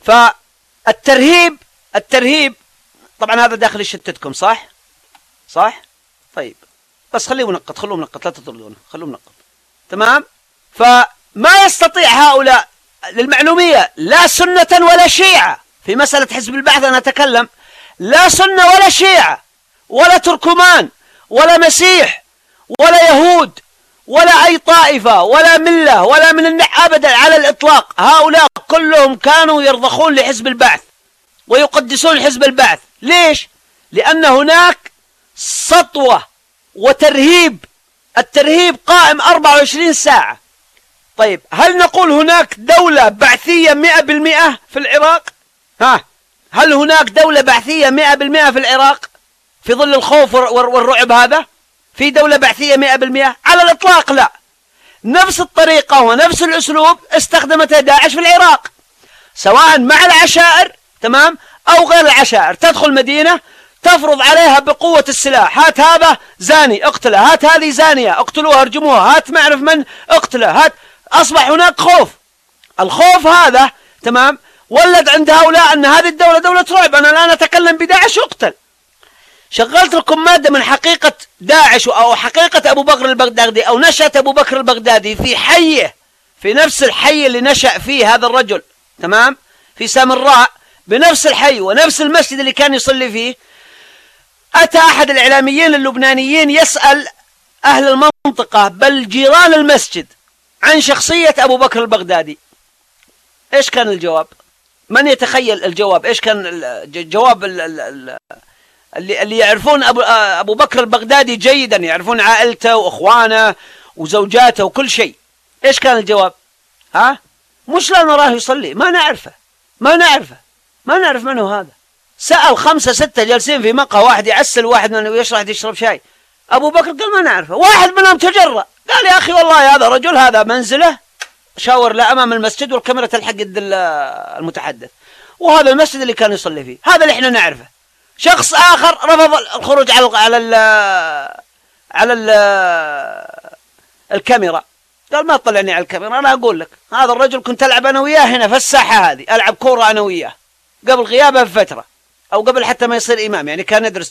فالترهيب طبعا هذا داخل يشتتكم، صح طيب بس خلوه منقط لا تطردونه، خلوه منقط، تمام. فما يستطيع هؤلاء للمعلومية لا سنة ولا شيعة في مسألة حزب البعث، أنا أتكلم لا سنة ولا شيعة ولا تركمان ولا مسيح ولا يهود ولا أي طائفة ولا ملة ولا من أبدا على الإطلاق. هؤلاء كلهم كانوا يرضخون لحزب البعث ويقدسون حزب البعث. ليش؟ لأن هناك سطوة وترهيب، الترهيب قائم 24 ساعة. طيب هل نقول هناك دولة بعثية 100% في العراق؟ هل هناك دولة بعثية 100% في العراق في ظل الخوف والرعب هذا؟ في دولة بعثية 100%؟ على الإطلاق لا. نفس الطريقة ونفس الأسلوب استخدمتها داعش في العراق، سواء مع العشائر، تمام، أو غير العشائر. تدخل مدينة تفرض عليها بقوة السلاح، هات هذا زاني اقتله، هات هذه زانية اقتلوها ارجموها، هات ما أعرف من اقتله، هات. أصبح هناك خوف. الخوف هذا، تمام، ولد عند هؤلاء أن هذه الدولة دولة رعب. أنا الآن أتكلم بداعش اقتل. شغلت لكم مادة من حقيقة داعش أو حقيقة أبو بكر البغدادي أو نشأة أبو بكر البغدادي في حيه، في نفس الحي اللي نشأ فيه هذا الرجل، تمام، في سامراء، بنفس الحي ونفس المسجد اللي كان يصلي فيه. أتى أحد الإعلاميين اللبنانيين يسأل أهل المنطقة بل جيران المسجد عن شخصية أبو بكر البغدادي. إيش كان الجواب؟ من يتخيل الجواب؟ إيش كان الجواب؟ اللي يعرفون أبو بكر البغدادي جيدا، يعرفون عائلته وأخوانه وزوجاته وكل شيء. إيش كان الجواب؟ مش لا نراه يصلي، ما نعرف منه هذا. سأل 5 6 جالسين في مقهى، واحد يعسل واحد منهم يشرب شاي. أبو بكر قال ما نعرفه. واحد منهم تجرأ قال يا أخي والله هذا رجل، هذا منزله، شاور له أمام المسجد والكاميرا تلحق المتحدث. وهذا المسجد اللي كان يصلي فيه، هذا اللي احنا نعرفه. شخص آخر رفض الخروج على الكاميرا، قال ما تطلعني على الكاميرا، أنا أقول لك هذا الرجل كنت ألعب أنا وياه هنا في الساحة هذه، ألعب كورة أنا وياه قبل غيابه بفترة، أو قبل حتى ما يصير إمام، يعني كان يدرس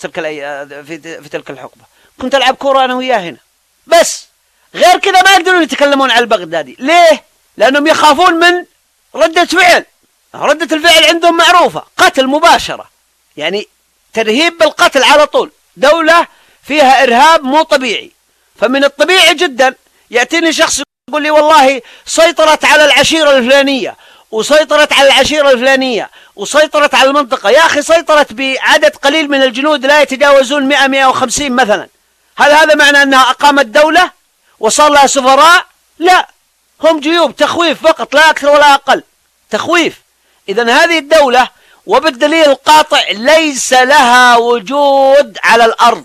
في تلك الحقبة، كنت ألعب كورة أنا وياه هنا. بس غير كذا ما يقدرون يتكلمون على البغدادي. ليه؟ لأنهم يخافون من ردة فعل. ردة الفعل عندهم معروفة، قتل مباشرة، يعني ترهيب بالقتل على طول. دولة فيها إرهاب مو طبيعي. فمن الطبيعي جدا يأتيني شخص يقول لي والله سيطرت على العشيرة الفلانية، وسيطرت على العشيرة الفلانية، وسيطرت على المنطقة. يا أخي سيطرت بعدد قليل من الجنود لا يتجاوزون 100-150 مثلا. هل هذا معنى أنها أقامت دولة وصار لها سفراء؟ لا، هم جيوب تخويف فقط، لا أكثر ولا أقل، تخويف. إذن هذه الدولة وبالدليل القاطع ليس لها وجود على الأرض،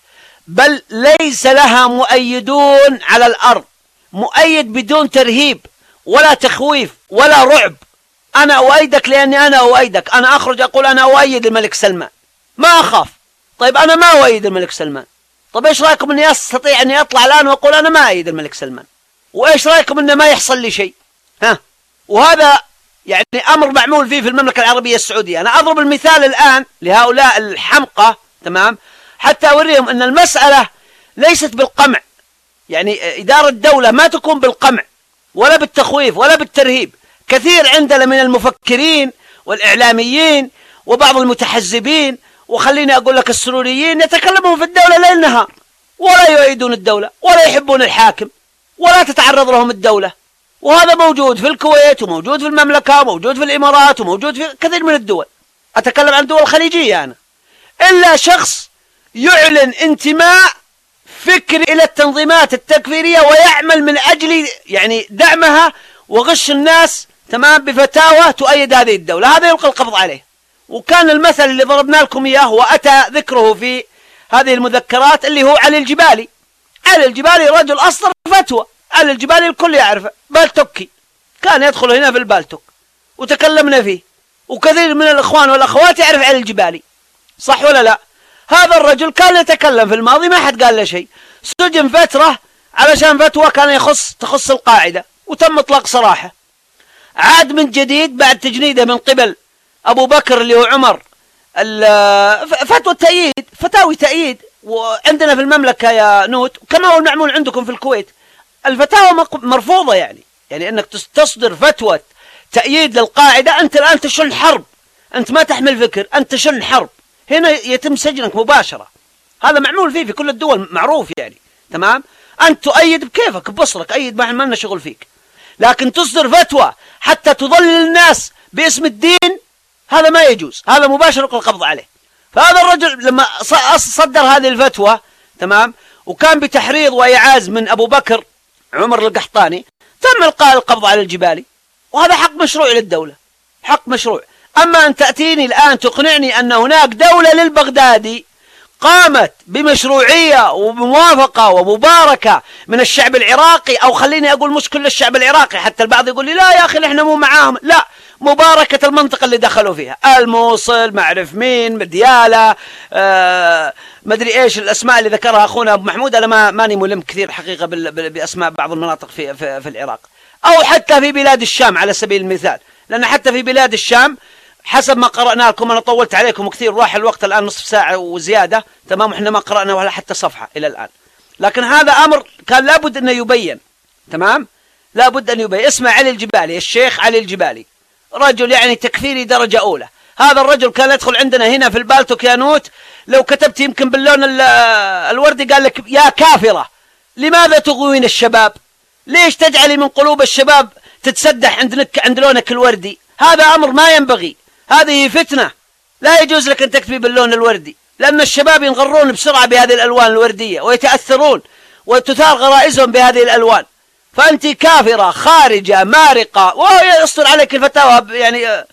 بل ليس لها مؤيدون على الأرض. مؤيد بدون ترهيب ولا تخويف ولا رعب. أنا أؤيدك لأني أنا أؤيدك، أنا أخرج أقول أنا أؤيد الملك سلمان، ما أخاف. طيب أنا ما أؤيد الملك سلمان، طيب إيش رأيكم أني أستطيع أني أطلع الآن وأقول أنا ما أؤيد الملك سلمان؟ وإيش رأيكم أنه ما يحصل لي شيء؟ وهذا يعني أمر معمول فيه في المملكة العربية السعودية. أنا أضرب المثال الآن لهؤلاء الحمقى، تمام، حتى أوريهم أن المسألة ليست بالقمع. يعني إدارة الدولة ما تكون بالقمع ولا بالتخويف ولا بالترهيب. كثير عندنا من المفكرين والإعلاميين وبعض المتحزبين، وخليني أقول لك السروريين، يتكلمون في الدولة ليل نهار، ولا يؤيدون الدولة ولا يحبون الحاكم ولا تتعرض لهم الدولة. وهذا موجود في الكويت، وموجود في المملكة، وموجود في الإمارات، وموجود في كثير من الدول. أتكلم عن دول خليجية أنا. إلا شخص يعلن انتماء فكري إلى التنظيمات التكفيرية ويعمل من أجل يعني دعمها وغش الناس، تمام، بفتاوى تؤيد هذه الدولة، هذا يلقى القبض عليه. وكان المثل اللي ضربنا لكم إياه وأتى ذكره في هذه المذكرات اللي هو علي الجبالي. علي الجبالي رجل أصدر فتوى، علي الجبالي الكل يعرفه، بالتوكي، كان يدخل هنا في البالتوك وتكلمنا فيه، وكثير من الإخوان والأخوات يعرف علي الجبالي، صح ولا لا؟ هذا الرجل كان يتكلم في الماضي ما حد قال له شيء، سجن فترة علشان فتوى كان تخص القاعدة، وتم إطلاق سراحه. عاد من جديد بعد تجنيده من قبل أبو بكر اللي هو عمر فتوى التأييد، فتاوي تأييد، وعندنا في المملكة يا نوت كما هو المعمول عندكم في الكويت الفتاوى مرفوضة. يعني أنك تصدر فتوى تأييد للقاعدة، أنت الآن تشن حرب، أنت ما تحمل فكر، أنت تشن حرب، هنا يتم سجنك مباشرة. هذا معمول فيه في كل الدول، معروف يعني، تمام. أنت تؤيد بكيفك ببصرك، أيد، ما لنا شغل فيك. لكن تصدر فتوى حتى تضلل الناس باسم الدين، هذا ما يجوز، هذا مباشر القبض عليه. فهذا الرجل لما صدر هذه الفتوى، تمام، وكان بتحريض وإعاز من أبو بكر عمر القحطاني، تم إلقاء القبض على الجبالي، وهذا حق مشروع للدولة، حق مشروع. أما أن تأتيني الآن تقنعني أن هناك دولة للبغدادي قامت بمشروعية وبموافقة ومباركة من الشعب العراقي، أو خليني أقول مش كل الشعب العراقي، حتى البعض يقول لي لا يا أخي إحنا مو معاهم، لا، مباركة المنطقة اللي دخلوا فيها، الموصل، ما أعرف مين، مديالة، مدري إيش الأسماء اللي ذكرها أخونا أبو محمود. أنا ماني ملم كثير حقيقة بأسماء بعض المناطق في العراق، أو حتى في بلاد الشام على سبيل المثال، لأن حتى في بلاد الشام حسب ما قرأنا لكم، أنا طولت عليكم كثير، راح الوقت الآن نصف ساعة وزيادة، تمام، إحنا ما قرأنا ولا حتى صفحة إلى الآن. لكن هذا أمر كان لابد أنه يبين، تمام، لابد أن يبين. اسمه علي الجبالي، الشيخ علي الجبالي، رجل يعني تكفيري درجة أولى. هذا الرجل كان يدخل عندنا هنا في البالتوك يا نوت، لو كتبت يمكن باللون الوردي قال لك يا كافرة لماذا تغوين الشباب؟ ليش تجعلي من قلوب الشباب تتسدح عند لونك الوردي؟ هذا أمر ما ينبغي، هذه فتنة، لا يجوز لك أن تكتبي باللون الوردي، لأن الشباب ينغرون بسرعة بهذه الألوان الوردية ويتأثرون وتثار غرائزهم بهذه الألوان. فأنت كافرة خارجة مارقة، وهو يصدر عليك الفتاوى يعني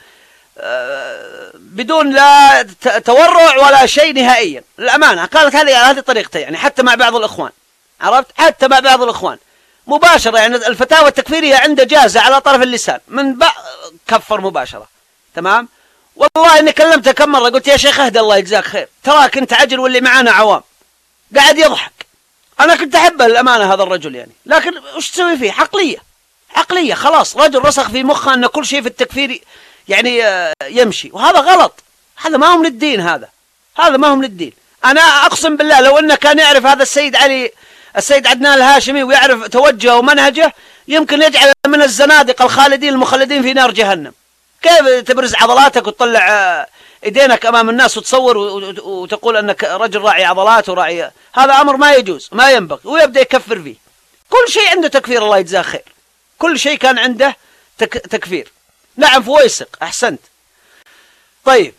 بدون لا تورع ولا شيء نهائيا. الأمانة كانت هذه طريقته، يعني حتى مع بعض الإخوان، عرفت، حتى مع بعض الإخوان مباشرة، يعني الفتاوى التكفيرية عنده جاهزة على طرف اللسان، من كفر مباشرة، تمام. والله إني كلمته كم مرة قلت يا شيخ اهدى الله يجزاك خير، تراك أنت عجل واللي معانا عوام. قاعد يضحك. أنا كنت أحبه الأمانة هذا الرجل يعني، لكن وش تسوي فيه؟ عقلية خلاص، رجل رسخ في مخه أن كل شيء في التكفير يعني يمشي، وهذا غلط. هذا ما هو من الدين، هذا ما هو من الدين. أنا أقسم بالله لو أنه كان يعرف هذا السيد عدنان الهاشمي ويعرف توجهه ومنهجه، يمكن يجعل من الزنادقة الخالدين المخلدين في نار جهنم. كيف تبرز عضلاتك وتطلع ايدينك امام الناس وتصور وتقول انك رجل راعي عضلات وراعي؟ هذا امر ما يجوز، ما ينبغي، ويبدا يكفر فيه. كل شيء عنده تكفير، الله يجزاه خير، كل شيء كان عنده تكفير. نعم فويسق، احسنت. طيب،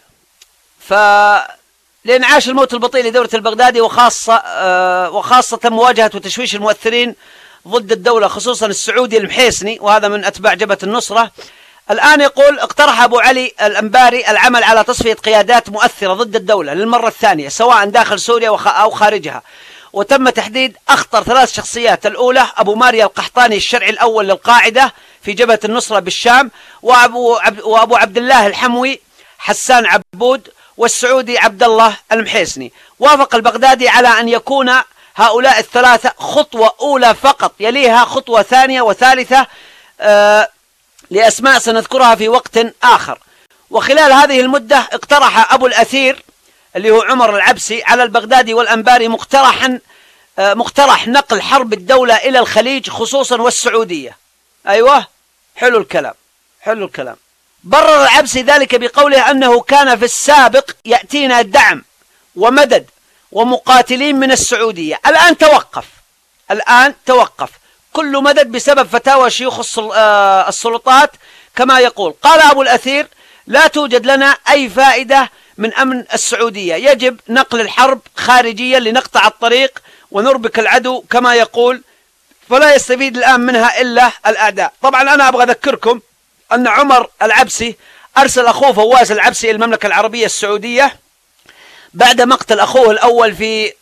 لانعاش الموت البطيء لدولة البغدادي وخاصة مواجهة وتشويش المؤثرين ضد الدولة خصوصا السعودي المحيسني، وهذا من أتباع جبهة النصرة. الآن يقول اقترح أبو علي الأنباري العمل على تصفية قيادات مؤثرة ضد الدولة للمرة الثانية سواء داخل سوريا أو خارجها، وتم تحديد أخطر 3 شخصيات. الأولى أبو ماريا القحطاني الشرعي الأول للقاعدة في جبهة النصرة بالشام، وأبو عبد الله الحموي حسان عبود، والسعودي عبد الله المحيسني. وافق البغدادي على أن يكون هؤلاء ال3 خطوة أولى فقط، يليها خطوة ثانية وثالثة لأسماء سنذكرها في وقت آخر. وخلال هذه المدة اقترح أبو الأثير اللي هو عمر العبسي على البغدادي والأنباري مقترح نقل حرب الدولة إلى الخليج خصوصا والسعودية. أيوة، حلو الكلام. برر العبسي ذلك بقوله أنه كان في السابق يأتينا دعم ومدد ومقاتلين من السعودية. الآن توقف كل مدد بسبب فتاوى شيوخ السلطات كما يقول. قال أبو الأثير: لا توجد لنا أي فائدة من أمن السعودية، يجب نقل الحرب خارجيا لنقطع الطريق ونربك العدو كما يقول، فلا يستفيد الآن منها إلا الأعداء. طبعا أنا أبغى أذكركم أن عمر العبسي أرسل أخوه فواز العبسي إلى المملكة العربية السعودية بعد مقتل أخوه الأول في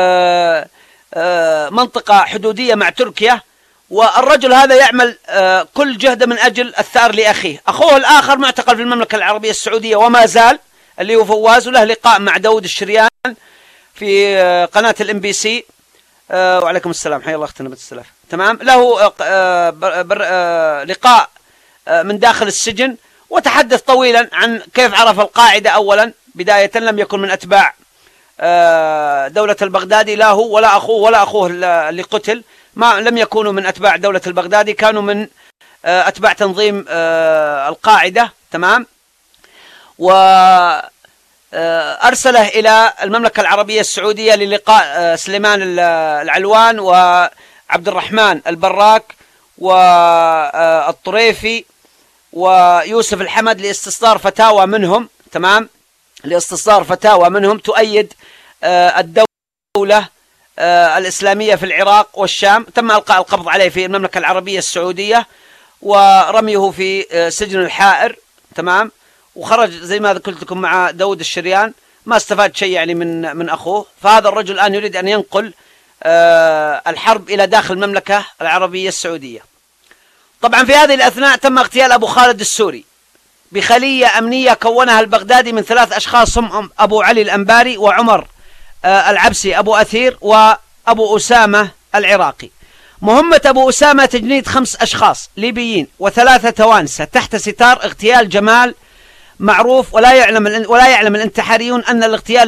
منطقة حدودية مع تركيا، والرجل هذا يعمل كل جهده من أجل الثأر لأخيه. أخوه الآخر معتقل في المملكة العربية السعودية وما زال، اللي هو فواز، وله لقاء مع داود الشريان في قناة الMBC. وعليكم السلام، حيا الله أختنا بالسلام. تمام، له لقاء من داخل السجن، وتحدث طويلا عن كيف عرف القاعدة. أولا بداية لم يكن من أتباع دولة البغدادي، لا هو ولا أخوه اللي قتل، لم يكونوا من أتباع دولة البغدادي، كانوا من أتباع تنظيم القاعدة. تمام، وأرسله إلى المملكة العربية السعودية للقاء سليمان العلوان وعبد الرحمن البراك والطريفي ويوسف الحمد لاستصدار فتاوى منهم. تمام، لاستصدار فتاوى منهم تؤيد الدولة الإسلامية في العراق والشام. تم إلقاء القبض عليه في المملكة العربية السعودية ورميه في سجن الحائر. تمام، وخرج زي ما قلت لكم مع داود الشريان، ما استفاد شيء يعني من أخوه. فهذا الرجل الآن يريد أن ينقل الحرب إلى داخل المملكة العربية السعودية. طبعا في هذه الأثناء تم اغتيال أبو خالد السوري بخلية أمنية كونها البغدادي من 3 أشخاص هم أبو علي الأنباري وعمر العبسي أبو أثير وأبو أسامة العراقي. مهمة أبو أسامة تجنيد 5 أشخاص ليبيين و3 توانسة تحت ستار اغتيال جمال معروف، ولا يعلم الانتحاريون أن الاغتيال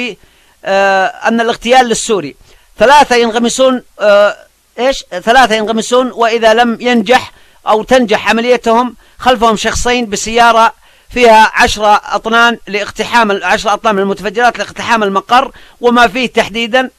للسوري 3 ينغمسون 3 ينغمسون، وإذا لم ينجح أو تنجح عمليتهم خلفهم شخصين بسيارة فيها 10 أطنان لاقتحام 10 أطنان من المتفجرات لاقتحام المقر وما فيه تحديدا.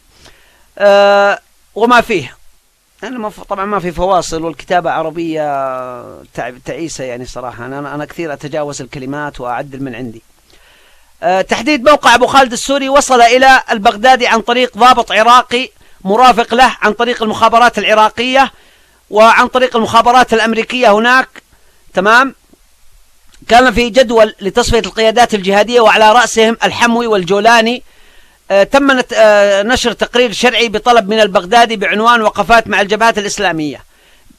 وما فيه يعني طبعا ما في فواصل، والكتابة عربية تعيسة يعني صراحة. أنا كثير أتجاوز الكلمات وأعدل من عندي. تحديد موقع أبو خالد السوري وصل إلى البغدادي عن طريق ضابط عراقي مرافق له، عن طريق المخابرات العراقية وعن طريق المخابرات الأمريكية هناك. تمام، كان في جدول لتصفية القيادات الجهادية وعلى رأسهم الحموي والجولاني. تم نشر تقرير شرعي بطلب من البغدادي بعنوان وقفات مع الجبهات الإسلامية.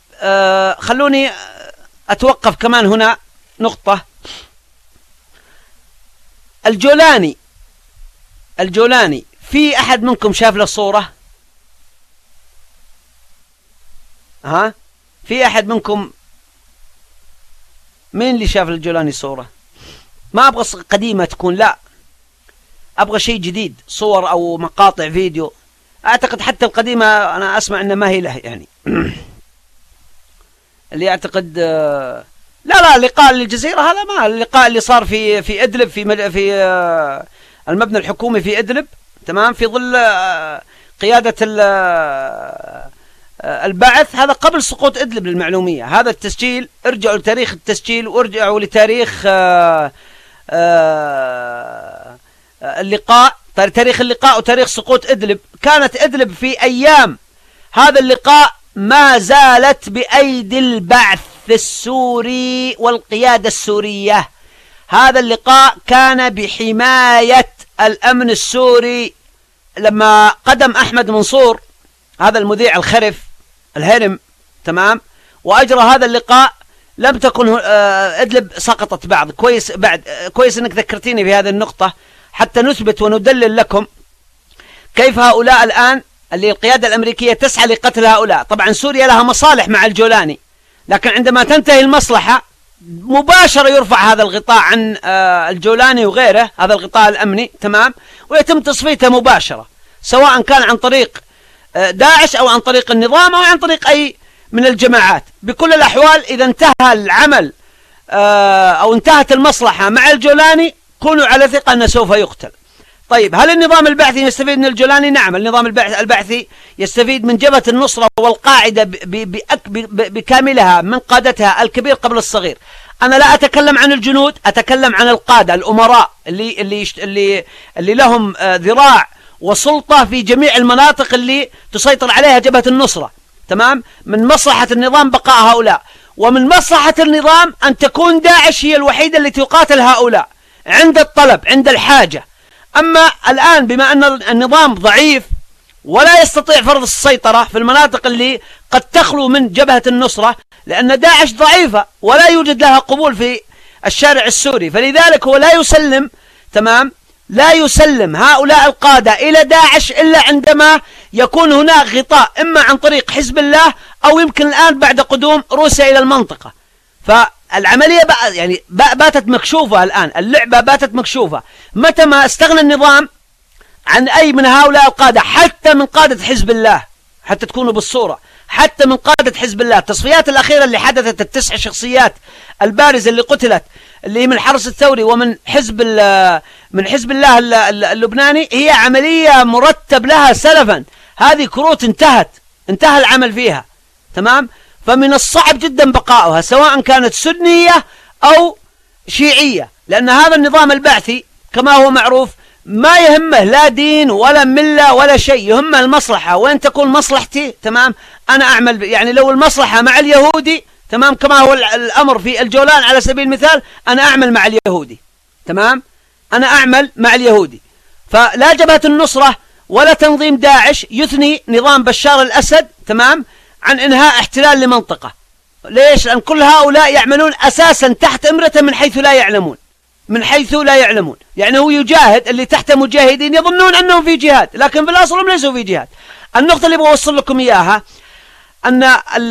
خلوني أتوقف كمان هنا نقطة. الجولاني في أحد منكم شاف له صورة؟ ها؟ في أحد منكم مين اللي شاف الجولاني صورة؟ ما أبغى قديمة تكون، لا أبغى شيء جديد، صور أو مقاطع فيديو. أعتقد حتى القديمة أنا أسمع أنها ما هي له يعني. اللي يعتقد لا لقاء الجزيرة هذا، ما اللقاء اللي صار في إدلب، في المبنى الحكومي في إدلب، تمام، في ظل قيادة البعث، هذا قبل سقوط إدلب للمعلومية. هذا التسجيل ارجعوا لتاريخ التسجيل، وارجعوا لتاريخ اللقاء، تاريخ اللقاء وتاريخ سقوط إدلب. كانت إدلب في أيام هذا اللقاء ما زالت بأيدي البعث السوري والقيادة السورية. هذا اللقاء كان بحماية الأمن السوري. لما قدم أحمد منصور هذا المذيع الخرف الهرم، تمام، وأجرى هذا اللقاء، لم تكن إدلب سقطت بعد. كويس أنك ذكرتيني في هذه النقطة حتى نثبت وندلل لكم كيف هؤلاء الآن اللي القيادة الأمريكية تسعى لقتل هؤلاء. طبعا سوريا لها مصالح مع الجولاني، لكن عندما تنتهي المصلحة مباشرة يرفع هذا الغطاء عن الجولاني وغيره، هذا الغطاء الأمني، تمام، ويتم تصفيته مباشرة، سواء كان عن طريق داعش أو عن طريق النظام أو عن طريق أي من الجماعات. بكل الأحوال إذا انتهى العمل أو انتهت المصلحة مع الجولاني، كونوا على ثقة أنه سوف يقتل. طيب، هل النظام البعثي يستفيد من الجولاني؟ نعم، النظام البعثي يستفيد من جبهة النصرة والقاعدة بكاملها، من قادتها الكبير قبل الصغير. أنا لا أتكلم عن الجنود، أتكلم عن القادة الأمراء اللي لهم ذراع وسلطة في جميع المناطق اللي تسيطر عليها جبهة النصرة، تمام. من مصلحة النظام بقاء هؤلاء، ومن مصلحة النظام أن تكون داعش هي الوحيدة التي تقاتل هؤلاء عند الطلب، عند الحاجة. أما الآن بما أن النظام ضعيف ولا يستطيع فرض السيطرة في المناطق اللي قد تخلو من جبهة النصرة، لأن داعش ضعيفة ولا يوجد لها قبول في الشارع السوري، فلذلك هو لا يسلم، تمام، لا يسلم هؤلاء القادة إلى داعش إلا عندما يكون هناك غطاء، إما عن طريق حزب الله أو يمكن الآن بعد قدوم روسيا إلى المنطقة. فالعملية يعني باتت مكشوفة الآن، اللعبة باتت مكشوفة. متى ما استغنى النظام عن أي من هؤلاء القادة، حتى من قادة حزب الله، حتى تكونوا بالصورة، حتى من قادة حزب الله، التصفيات الأخيرة اللي حدثت، ال9 شخصيات البارزة اللي قتلت، اللي من الحرس الثوري ومن حزب الله اللبناني، هي عملية مرتب لها سلفا. هذه كروت انتهى العمل فيها، تمام. فمن الصعب جدا بقاؤها، سواء كانت سنية أو شيعية، لأن هذا النظام البعثي كما هو معروف ما يهمه لا دين ولا ملة ولا شيء، يهمه المصلحة. وين تكون مصلحتي، تمام، أنا أعمل يعني لو المصلحة مع اليهودي، تمام، كما هو الأمر في الجولان على سبيل المثال، أنا أعمل مع اليهودي، تمام، أنا أعمل مع اليهودي. فلا جبهة النصرة ولا تنظيم داعش يثني نظام بشار الأسد، تمام، عن إنهاء احتلال لمنطقة. ليش؟ لأن كل هؤلاء يعملون أساسا تحت إمرته من حيث لا يعلمون. يعني هو يجاهد، اللي تحت مجاهدين يظنون أنهم في جهاد، لكن في الأصل هم ليسوا في جهاد. النقطة اللي أبغى أوصل لكم إياها أن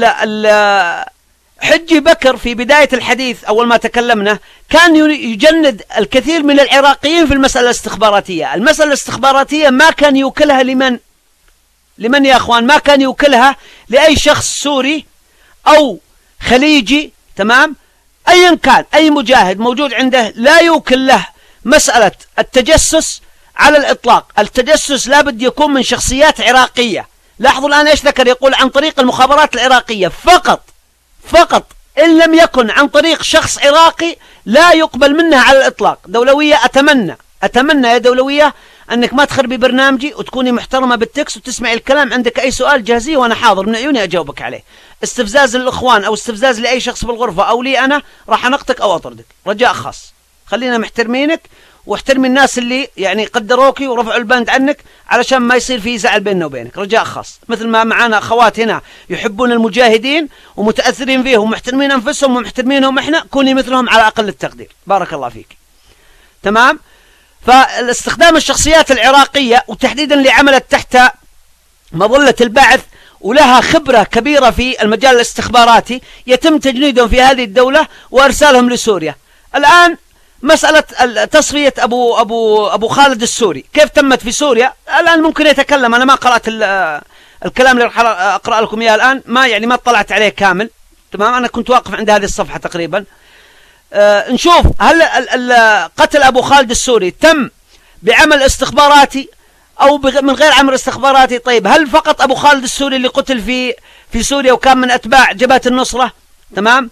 حجي بكر في بداية الحديث أول ما تكلمنا كان يجند الكثير من العراقيين في المسألة الاستخباراتية. المسألة الاستخباراتية ما كان يوكلها لمن يا أخوان؟ ما كان يوكلها لأي شخص سوري أو خليجي، تمام، أيا كان أي مجاهد موجود عنده لا يوكل له مسألة التجسس على الإطلاق. التجسس لابد يكون من شخصيات عراقية. لاحظوا الآن إيش ذكر، يقول عن طريق المخابرات العراقية فقط، إن لم يكن عن طريق شخص عراقي لا يقبل منها على الإطلاق. دولوية، أتمنى يا دولوية أنك ما تخربي برنامجي وتكوني محترمة بالتكس وتسمعي الكلام. عندك أي سؤال جاهزيه وأنا حاضر من عيوني أجاوبك عليه. استفزاز الإخوان أو استفزاز لأي شخص بالغرفة أو لي أنا راح أنقطك أو أطردك، رجاء خاص. خلينا محترمينك واحترمي الناس اللي يعني قدروكي ورفعوا البند عنك علشان ما يصير في زعل بيننا وبينك، رجاء خاص. مثل ما معنا أخوات هنا يحبون المجاهدين ومتأثرين فيهم ومحترمين أنفسهم ومحترمينهم إحنا، كوني مثلهم على أقل التقدير، بارك الله فيك، تمام. فالاستخدام الشخصيات العراقية وتحديدا اللي عملت تحت مظلة البعث ولها خبرة كبيرة في المجال الاستخباراتي يتم تجنيدهم في هذه الدولة وارسالهم لسوريا. الآن مسألة تصفية أبو خالد السوري كيف تمت في سوريا، الآن ممكن يتكلم. أنا ما قرأت الكلام اللي راح أقرأ لكم إياه الآن، ما اطلعت عليه كامل. تمام، أنا كنت واقف عند هذه الصفحة تقريبا. نشوف هل قتل أبو خالد السوري تم بعمل استخباراتي أو من غير عمل استخباراتي. طيب هل فقط أبو خالد السوري اللي قتل في سوريا وكان من أتباع جبهة النصرة؟ تمام.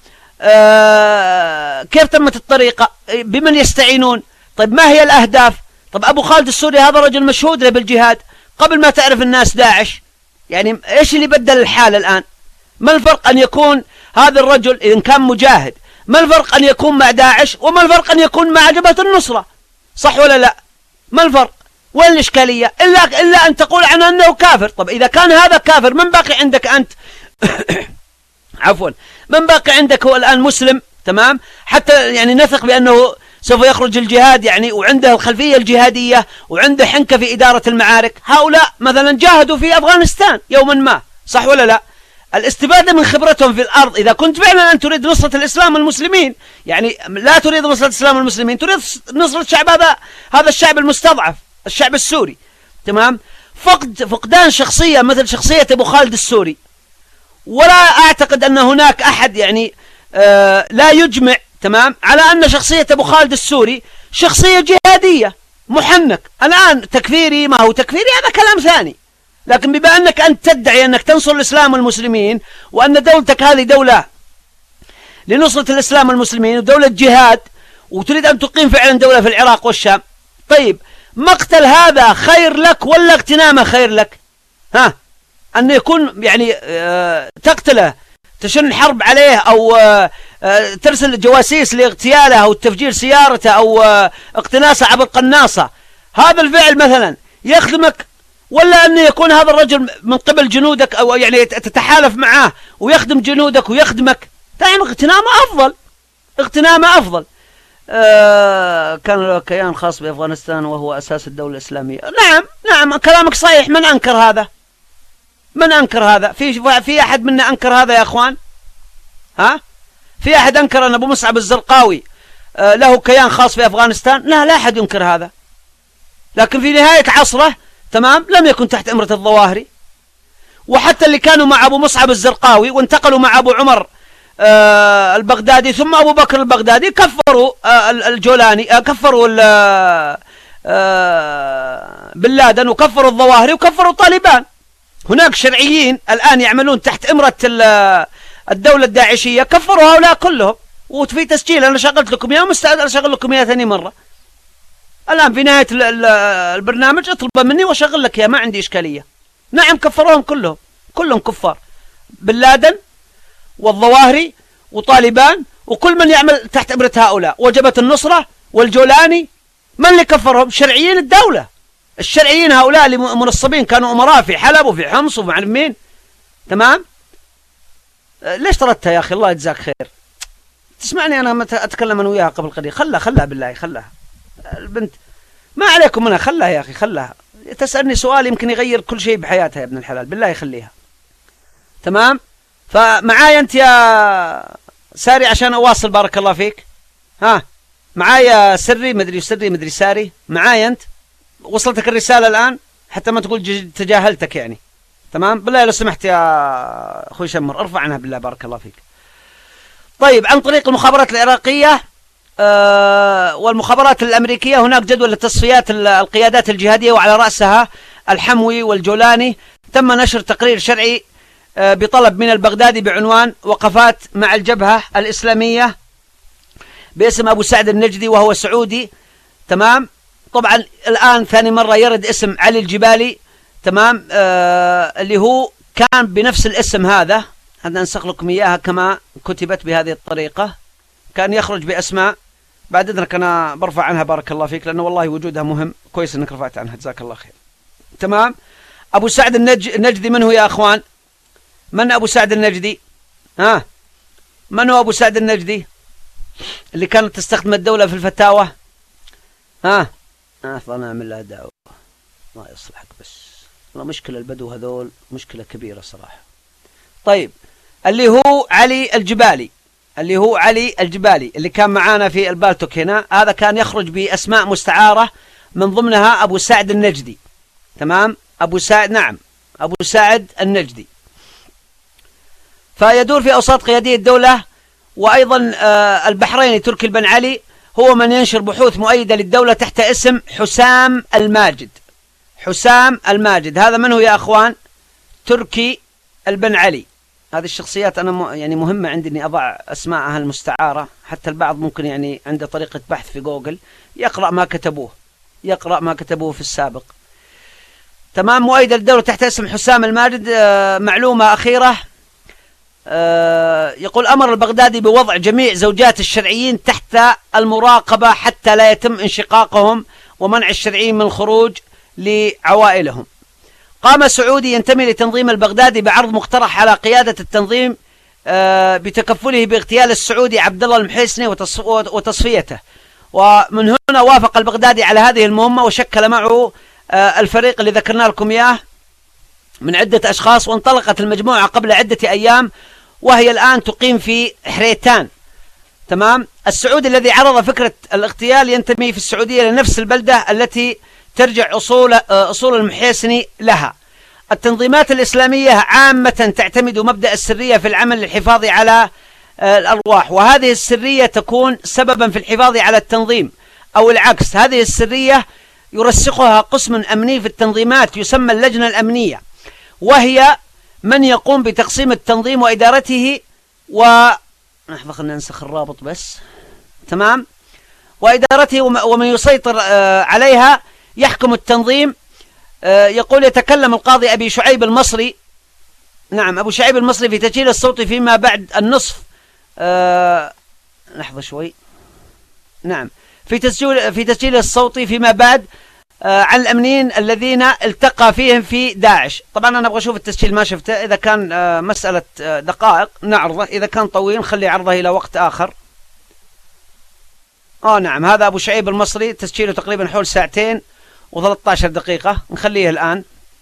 كيف تمت الطريقة؟ بمن يستعينون؟ طيب ما هي الأهداف؟ طيب أبو خالد السوري هذا رجل مشهود له بالجهاد قبل ما تعرف الناس داعش. يعني إيش اللي بدل الحال الآن؟ ما الفرق أن يكون هذا الرجل إن كان مجاهد، ما الفرق أن يكون مع داعش وما الفرق أن يكون مع جبهة النصرة؟ صح ولا لا؟ ما الفرق؟ وين الإشكالية؟ إلا أن تقول عنه أنه كافر. طب إذا كان هذا كافر من باقي عندك أنت؟ عفوا، من باقي عندك هو الآن مسلم. تمام، حتى يعني نثق بأنه سوف يخرج الجهاد يعني، وعنده الخلفية الجهادية وعنده حنكة في إدارة المعارك. هؤلاء مثلا جاهدوا في أفغانستان يوما ما، صح ولا لا؟ الاستفادة من خبرتهم في الأرض. إذا كنت فعلا أن تريد نصرة الإسلام والمسلمين، يعني لا تريد نصرة الإسلام والمسلمين، تريد نصرة الشعب هذا الشعب المستضعف، الشعب السوري. تمام، فقدان شخصية مثل شخصية أبو خالد السوري، ولا أعتقد أن هناك أحد يعني لا يجمع تمام على أن شخصية أبو خالد السوري شخصية جهادية محنك. الآن تكفيري ما هو تكفيري هذا كلام ثاني، لكن بما أنك أنت تدعي أنك تنصر الإسلام والمسلمين وأن دولتك هذه دولة لنصرة الإسلام والمسلمين ودولة جهاد وتريد أن تقيم فعلا دولة في العراق والشام، طيب مقتل هذا خير لك ولا اغتنامه خير لك؟ أن يكون يعني تقتله، تشن حرب عليه، أو ترسل جواسيس لاغتياله أو تفجير سيارته أو اقتناصه عبر قناصة، هذا الفعل مثلا يخدمك، ولا أن يكون هذا الرجل من قبل جنودك أو يعني تتحالف معاه ويخدم جنودك ويخدمك؟ يعني اغتنامه أفضل. كان له كيان خاص بأفغانستان وهو أساس الدولة الإسلامية. نعم كلامك صحيح. من أنكر هذا؟ من أنكر هذا؟ في أحد منا أنكر هذا يا أخوان؟ في أحد أنكر أن أبو مصعب الزرقاوي له كيان خاص في أفغانستان؟ لا أحد ينكر هذا. لكن في نهاية عصره تمام لم يكن تحت إمرة الظواهري. وحتى اللي كانوا مع أبو مصعب الزرقاوي وانتقلوا مع أبو عمر البغدادي ثم أبو بكر البغدادي كفروا الجولاني، كفروا بن لادن، وكفروا الظواهري، وكفروا طالبان. هناك شرعيين الآن يعملون تحت إمرة الدولة الداعشية كفروا هؤلاء كلهم، وفي تسجيل أنا شغلت لكم إياه ومستعد أشغل لكم إياه ثاني مرة. الآن في نهاية البرنامج اطلب مني وأشغل لك إياه، ما عندي إشكالية. نعم كفروهم كلهم كفار، بن لادن والظواهري وطالبان وكل من يعمل تحت إمرة هؤلاء، وجبهة النصرة والجولاني. من اللي كفرهم؟ شرعيين الدولة، الشرعيين هؤلاء اللي منصبين كانوا أمراء في حلب وفي حمص ومع مين. تمام. ليش طردتها يا أخي؟ الله يجزاك خير. تسمعني أنا متى أتكلم أنا وياها قبل قليل. خلها بالله، خلها البنت، ما عليكم منها، خلها يا أخي، خلها تسألني سؤال يمكن يغير كل شيء بحياتها يا ابن الحلال، بالله يخليها. تمام. فمعايا أنت يا ساري عشان أواصل، بارك الله فيك. معايا سري مدري ساري، معايا أنت؟ وصلتك الرسالة الآن حتى ما تقول تجاهلتك يعني. تمام. بالله لو سمحت يا أخوي شمر ارفع عنها بالله، بارك الله فيك. طيب، عن طريق المخابرات العراقية والمخابرات الأمريكية هناك جدول لتصفيات القيادات الجهادية وعلى رأسها الحموي والجولاني. تم نشر تقرير شرعي بطلب من البغدادي بعنوان وقفات مع الجبهة الإسلامية باسم أبو سعد النجدي وهو سعودي. تمام. طبعا الآن ثاني مرة يرد اسم علي الجبالي. تمام. اللي هو كان بنفس الاسم هذا أنسخ لكم إياها كما كتبت بهذه الطريقة، كان يخرج بأسماء. بعد إذنك أنا برفع عنها بارك الله فيك، لأنه والله وجودها مهم، كويس أنك رفعت عنها، جزاك الله خير. تمام. أبو سعد النجدي من هو يا أخوان؟ من أبو سعد النجدي؟ من هو أبو سعد النجدي اللي كانت تستخدم الدولة في الفتاوى؟ أفضل نعمل لها دعوة ما يصلحك. بس والله مشكلة البدو هذول مشكلة كبيرة صراحة. طيب اللي هو علي الجبالي، اللي كان معانا في البالتوك هنا، هذا كان يخرج بأسماء مستعارة من ضمنها أبو سعد النجدي. تمام، أبو سعد النجدي. فيدور في أوساط قيادية الدولة. وأيضا البحريني تركي البن علي هو من ينشر بحوث مؤيدة للدولة تحت اسم حسام الماجد. هذا من هو يا أخوان؟ تركي البن علي. هذه الشخصيات أنا يعني مهمة عندي أني أضع أسماءها المستعارة، حتى البعض ممكن يعني عنده طريقة بحث في جوجل يقرأ ما كتبوه في السابق. تمام، مؤيدة للدولة تحت اسم حسام الماجد. معلومة أخيرة، يقول أمر البغدادي بوضع جميع زوجات الشرعيين تحت المراقبة حتى لا يتم انشقاقهم ومنع الشرعيين من الخروج لعوائلهم. قام سعودي ينتمي لتنظيم البغدادي بعرض مقترح على قيادة التنظيم بتكفله باغتيال السعودي عبد الله المحيسني وتصفيته، ومن هنا وافق البغدادي على هذه المهمة وشكل معه الفريق اللي ذكرنا لكم إياه من عدة أشخاص، وانطلقت المجموعة قبل عدة أيام وهي الآن تقيم في حريتان. تمام، السعودي الذي عرض فكرة الاغتيال ينتمي في السعودية لنفس البلدة التي ترجع أصول المحيسني لها. التنظيمات الإسلامية عامة تعتمد مبدأ السرية في العمل للحفاظ على الأرواح، وهذه السرية تكون سببا في الحفاظ على التنظيم أو العكس. هذه السرية يرسخها قسم أمني في التنظيمات يسمى اللجنة الأمنية، وهي من يقوم بتقسيم التنظيم وإدارته لحظة خلينا ننسخ الرابط بس. تمام، وإدارته ومن يسيطر عليها يحكم التنظيم. يقول يتكلم القاضي أبي شعيب المصري، أبو شعيب المصري في تسجيل الصوتي فيما بعد النصف. لحظة شوي. في تسجيل الصوتي فيما بعد عن الأمنيين الذين التقى فيهم في داعش. طبعا أنا أبغى أشوف التسجيل ما شفته، إذا كان مسألة دقائق نعرضه، إذا كان طويل نخلي عرضه إلى وقت آخر. هذا أبو شعيب المصري، تسجيله تقريبا حول 2 و13 دقيقة، نخليه الآن.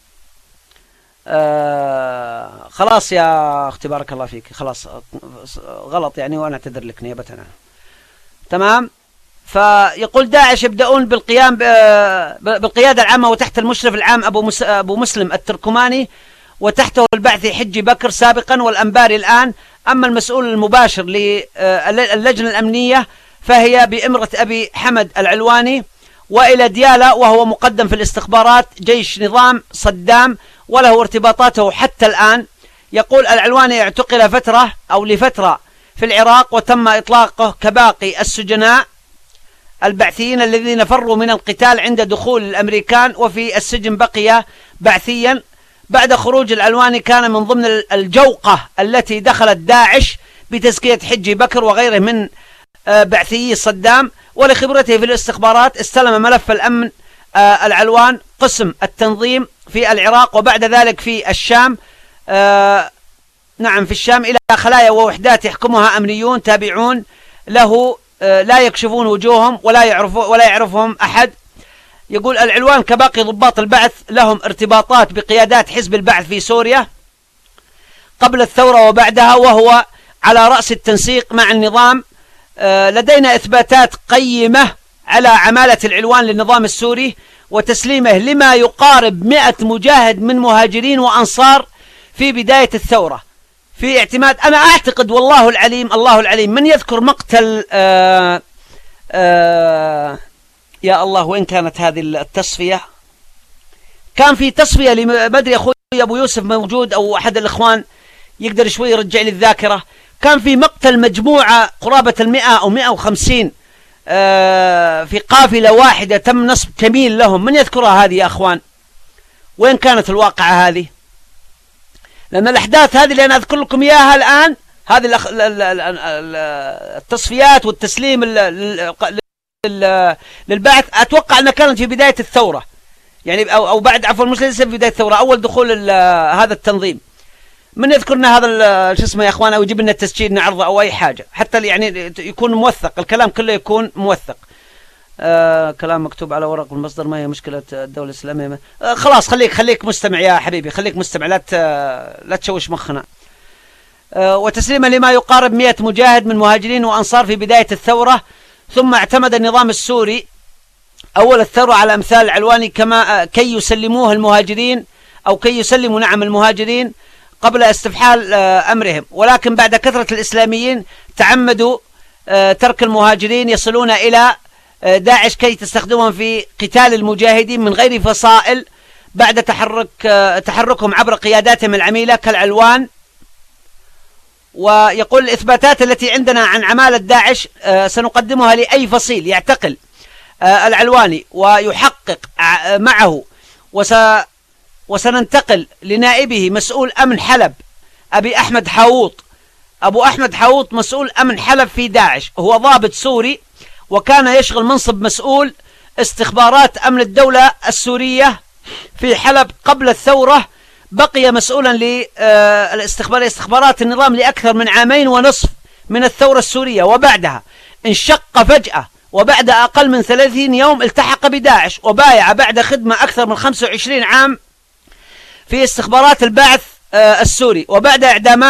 خلاص يا أختي بارك الله فيك، خلاص غلط يعني وأنا أعتذر لك نيابة عنه. تمام، فيقول داعش يبدأون بالقيام بالقيادة العامة وتحت المشرف العام أبو مسلم التركماني، وتحته البعثي حجي بكر سابقا والأنباري الآن. أما المسؤول المباشر للجنة الأمنية فهي بإمرة أبي حمد العلواني، وإلى ديالى وهو مقدم في الاستخبارات جيش نظام صدام وله ارتباطاته حتى الآن. يقول العلواني اعتقل لفترة في العراق وتم إطلاقه كباقي السجناء البعثيين الذين فروا من القتال عند دخول الأمريكان، وفي السجن بقي بعثيا. بعد خروج العلواني كان من ضمن الجوقة التي دخلت داعش بتزكية حجي بكر وغيره من بعثيي صدام، ولخبرته في الاستخبارات استلم ملف الأمن العلوان قسم التنظيم في العراق، وبعد ذلك في الشام. في الشام إلى خلايا ووحدات يحكمها أمنيون تابعون له لا يكشفون وجوههم ولا يعرفهم أحد. يقول العلوان كباقي ضباط البعث لهم ارتباطات بقيادات حزب البعث في سوريا قبل الثورة وبعدها، وهو على رأس التنسيق مع النظام. لدينا إثباتات قيمة على عمالة العلوان للنظام السوري وتسليمه لما يقارب 100 مجاهد من مهاجرين وأنصار في بداية الثورة في اعتماد. أنا أعتقد والله العليم الله العليم من يذكر مقتل يا الله وين كانت هذه التصفية؟ كان في تصفية ما أدري أخوي أبو يوسف موجود أو أحد الإخوان يقدر شوي يرجع لي الذاكرة. كان في مقتل مجموعة قرابة 100 أو 150 في قافلة واحدة تم نصب كمين لهم. من يذكرها هذه يا أخوان؟ وين كانت الواقعة هذه؟ لأن الأحداث هذه اللي أنا أذكر لكم إياها الآن، هذه التصفيات والتسليم للبعث، أتوقع أنها كانت في بداية الثورة يعني أو بعد عفوا مش لسه في بداية الثورة، أول دخول هذا التنظيم. من يذكرنا هذا شو اسمه يا أخوان، أو يجيب لنا التسجيل نعرضه أو أي حاجة حتى يعني يكون موثق، الكلام كله يكون موثق. كلام مكتوب على ورق المصدر، ما هي مشكلة الدولة الإسلامية؟ خلاص خليك مستمع يا حبيبي، خليك مستمع، لا تشوش مخنا. وتسليما لما يقارب 100 مجاهد من مهاجرين وأنصار في بداية الثورة. ثم اعتمد النظام السوري أول الثورة على أمثال العلواني كي يسلموه المهاجرين، أو كي يسلموا المهاجرين قبل استفحال أمرهم. ولكن بعد كثرة الإسلاميين تعمدوا ترك المهاجرين يصلون إلى داعش كي تستخدمهم في قتال المجاهدين من غير فصائل بعد تحركهم عبر قياداتهم العميلة كالعلوان. ويقول الإثباتات التي عندنا عن عمالة داعش سنقدمها لأي فصيل يعتقل العلواني ويحقق معه، وسننتقل لنائبه مسؤول أمن حلب أبي أحمد حاووط. أبو أحمد حاووط مسؤول أمن حلب في داعش، هو ضابط سوري وكان يشغل منصب مسؤول استخبارات أمن الدولة السورية في حلب قبل الثورة. بقي مسؤولا لاستخبارات النظام لأكثر من 2.5 عام من الثورة السورية، وبعدها انشق فجأة، وبعد أقل من 30 يوم التحق بداعش وبايع بعد خدمة أكثر من 25 عام في استخبارات البعث السوري. وبعد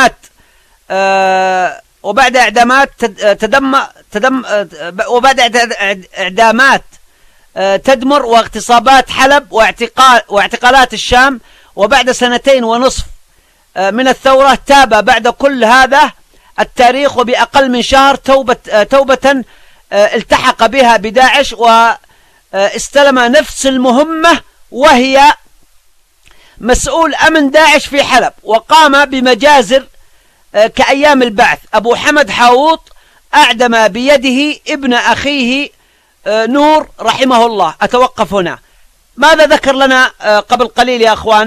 إعدامات تدمر واغتصابات حلب واعتقالات الشام، وبعد 2.5 من الثورة تاب بعد كل هذا التاريخ وبأقل من شهر توبة التحق بها بداعش واستلم نفس المهمة، وهي مسؤول أمن داعش في حلب، وقام بمجازر كأيام البعث. أبو حمد حاووط أعدم بيده ابن أخيه نور رحمه الله. أتوقف هنا. ماذا ذكر لنا قبل قليل يا أخوان؟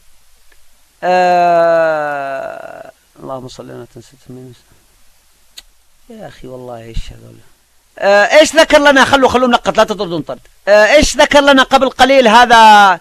اللهم صل على سيدنا يا أخي والله إيش هذول. إيش ذكر لنا؟ خلوا منقط، لا تطردون طرد. إيش ذكر لنا قبل قليل هذا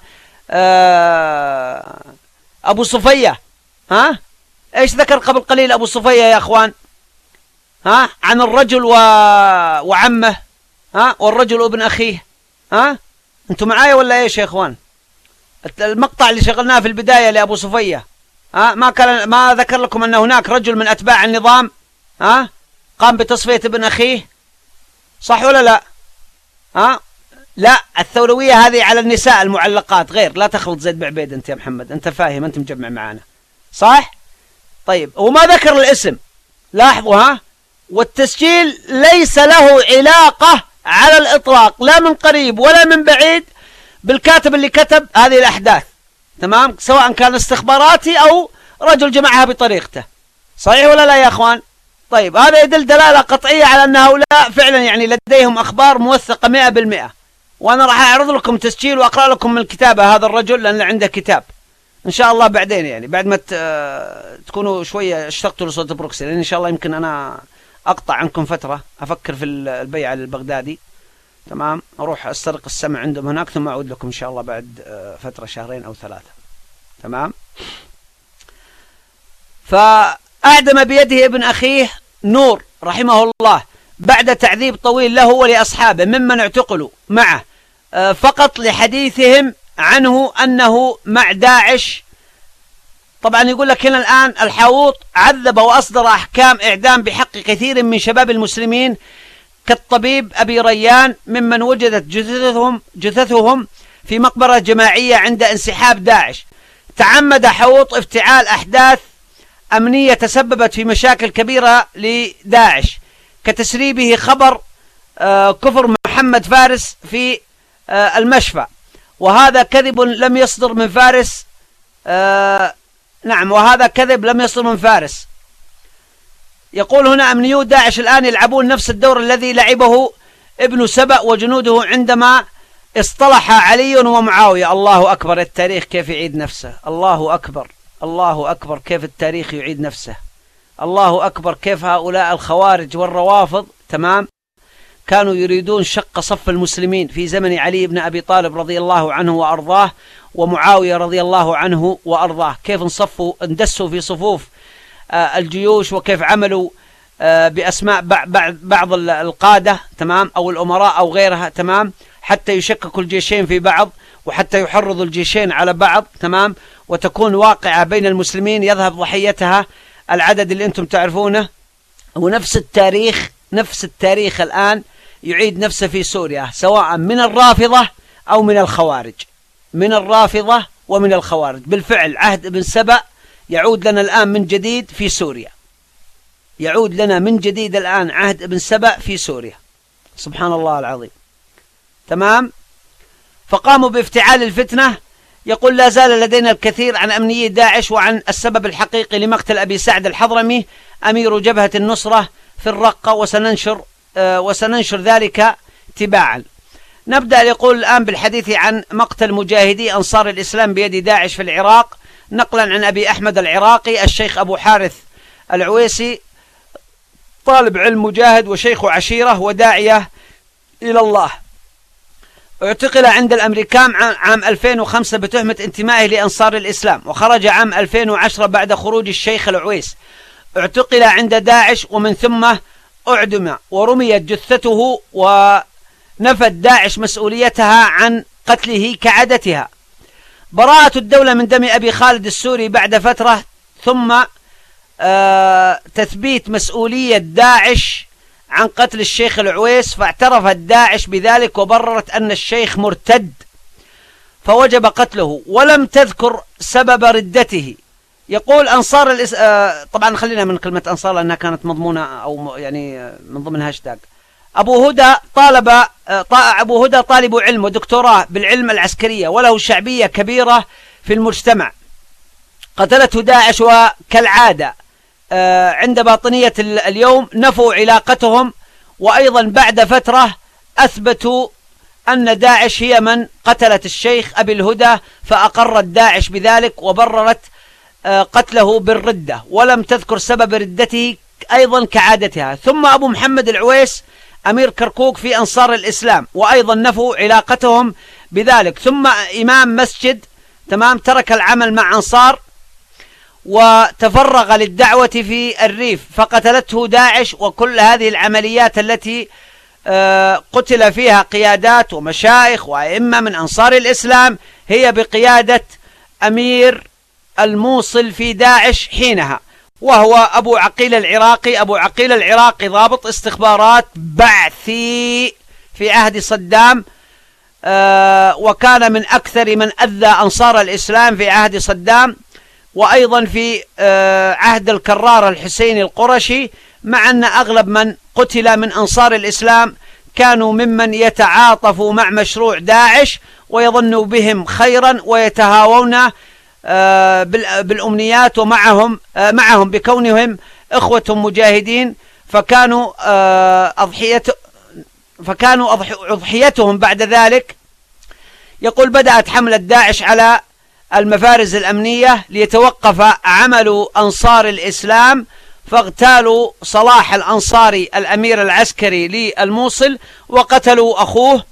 أبو صفية؟ إيش ذكر قبل قليل أبو صفية يا أخوان؟ عن الرجل وعمه، والرجل وابن أخيه. أنتم معايا ولا إيش يا أخوان؟ المقطع اللي شغلناه في البداية لأبو صفية، ما ذكر لكم أن هناك رجل من أتباع النظام قام بتصفية ابن أخيه، صح ولا لا؟ لا، الثورية هذه على النساء المعلقات غير، لا تخلط زيد بعبيد. أنت يا محمد أنت فاهم، أنت مجمع معانا صح؟ طيب، وما ذكر الاسم، لاحظوا والتسجيل ليس له علاقة على الإطلاق لا من قريب ولا من بعيد بالكاتب اللي كتب هذه الأحداث، تمام؟ سواء كان استخباراتي أو رجل جمعها بطريقته، صحيح ولا لا يا أخوان؟ طيب، هذا يدل دلالة قطعية على أن هؤلاء فعلا يعني لديهم أخبار موثقة 100%. وأنا راح أعرض لكم تسجيل وأقرأ لكم من الكتابة هذا الرجل، لأن عنده كتاب إن شاء الله بعدين، يعني بعد ما تكونوا شوية اشتقتوا لصوت بروكسي، لأن إن شاء الله يمكن أنا أقطع عنكم فترة، أفكر في البيعة للبغدادي، تمام؟ أروح أسترق السمع عندهم هناك، ثم أعود لكم إن شاء الله بعد فترة 2 أو 3، تمام؟ فأعدم بيده ابن أخيه نور رحمه الله بعد تعذيب طويل له ولأصحابه ممن اعتقلوا معه فقط لحديثهم عنه أنه مع داعش. طبعا يقول لك هنا الآن الحاووط عذب وأصدر أحكام إعدام بحق كثير من شباب المسلمين كالطبيب أبي ريان ممن وجدت جثثهم في مقبرة جماعية عند انسحاب داعش. تعمد حاووط افتعال أحداث أمنية تسببت في مشاكل كبيرة لداعش كتسريبه خبر كفر محمد فارس في المشفى، وهذا كذب لم يصدر من فارس. نعم، وهذا كذب لم يصدر من فارس. يقول هنا أمنيو داعش الآن يلعبون نفس الدور الذي لعبه ابن سبأ وجنوده عندما اصطلح علي ومعاوية. الله أكبر، التاريخ كيف يعيد نفسه، الله أكبر، الله أكبر، كيف التاريخ يعيد نفسه، الله أكبر، كيف هؤلاء الخوارج والروافض، تمام، كانوا يريدون شق صف المسلمين في زمن علي بن أبي طالب رضي الله عنه وأرضاه ومعاوية رضي الله عنه وأرضاه. كيف اندسوا في صفوف الجيوش، وكيف عملوا بأسماء بعض القادة، تمام، أو الأمراء أو غيرها، تمام، حتى يشككوا الجيشين في بعض وحتى يحرضوا الجيشين على بعض، تمام، وتكون واقعة بين المسلمين يذهب ضحيتها العدد اللي أنتم تعرفونه. ونفس التاريخ الآن يعيد نفسه في سوريا، سواء من الرافضة أو من الخوارج، من الرافضة ومن الخوارج. بالفعل عهد ابن سبأ يعود لنا الآن من جديد في سوريا، يعود لنا من جديد الآن عهد ابن سبأ في سوريا، سبحان الله العظيم، تمام. فقاموا بافتعال الفتنة. يقول: لا زال لدينا الكثير عن أمنيي داعش وعن السبب الحقيقي لمقتل أبي سعد الحضرمي أمير جبهة النصرة في الرقة، وسننشر ذلك تباعا. نبدأ يقول الآن بالحديث عن مقتل مجاهدي أنصار الإسلام بيد داعش في العراق، نقلا عن أبي أحمد العراقي الشيخ أبو حارث العويسي، طالب علم مجاهد وشيخ عشيرة وداعية إلى الله. اعتقل عند الأمريكان عام 2005 بتهمة انتمائه لأنصار الإسلام، وخرج عام 2010 بعد خروج الشيخ العويس. اعتقل عند داعش ومن ثم أعدم ورميت جثته، ونفت داعش مسؤوليتها عن قتله كعادتها. براءة الدولة من دم أبي خالد السوري بعد فترة، ثم تثبيت مسؤولية داعش عن قتل الشيخ العويس، فاعترفت داعش بذلك وبررت أن الشيخ مرتد فوجب قتله، ولم تذكر سبب ردته. يقول أنصار طبعا خلينا من كلمة أنصار لأنها كانت مضمونة أو يعني من ضمن هاشتاج. أبو هدى طالب علم ودكتوراه بالعلم العسكرية وله شعبية كبيرة في المجتمع. قتلته داعش، وكالعادة عند باطنية اليوم نفوا علاقتهم، وأيضا بعد فترة أثبتوا أن داعش هي من قتلت الشيخ أبي الهدى، فأقرت داعش بذلك وبررت قتله بالردة، ولم تذكر سبب ردته أيضا كعادتها. ثم أبو محمد العويس أمير كركوك في أنصار الإسلام، وأيضا نفوا علاقتهم بذلك. ثم إمام مسجد، تمام، ترك العمل مع أنصار وتفرغ للدعوة في الريف، فقتلته داعش. وكل هذه العمليات التي قتل فيها قيادات ومشايخ وأئمة من أنصار الإسلام هي بقيادة أمير الموصل في داعش حينها، وهو أبو عقيل العراقي. أبو عقيل العراقي ضابط استخبارات بعثي في عهد صدام، وكان من أكثر من أذى أنصار الإسلام في عهد صدام، وأيضا في عهد الكرار الحسيني القرشي، مع أن أغلب من قتل من أنصار الإسلام كانوا ممن يتعاطفوا مع مشروع داعش ويظنوا بهم خيرا ويتهاوون بالأمنيات، ومعهم بكونهم إخوة مجاهدين، فكانوا أضحيتهم بعد ذلك. يقول: بدأت حملة داعش على المفارز الأمنية ليتوقف عمل أنصار الإسلام، فاغتالوا صلاح الأنصاري الأمير العسكري للموصل وقتلوا أخوه.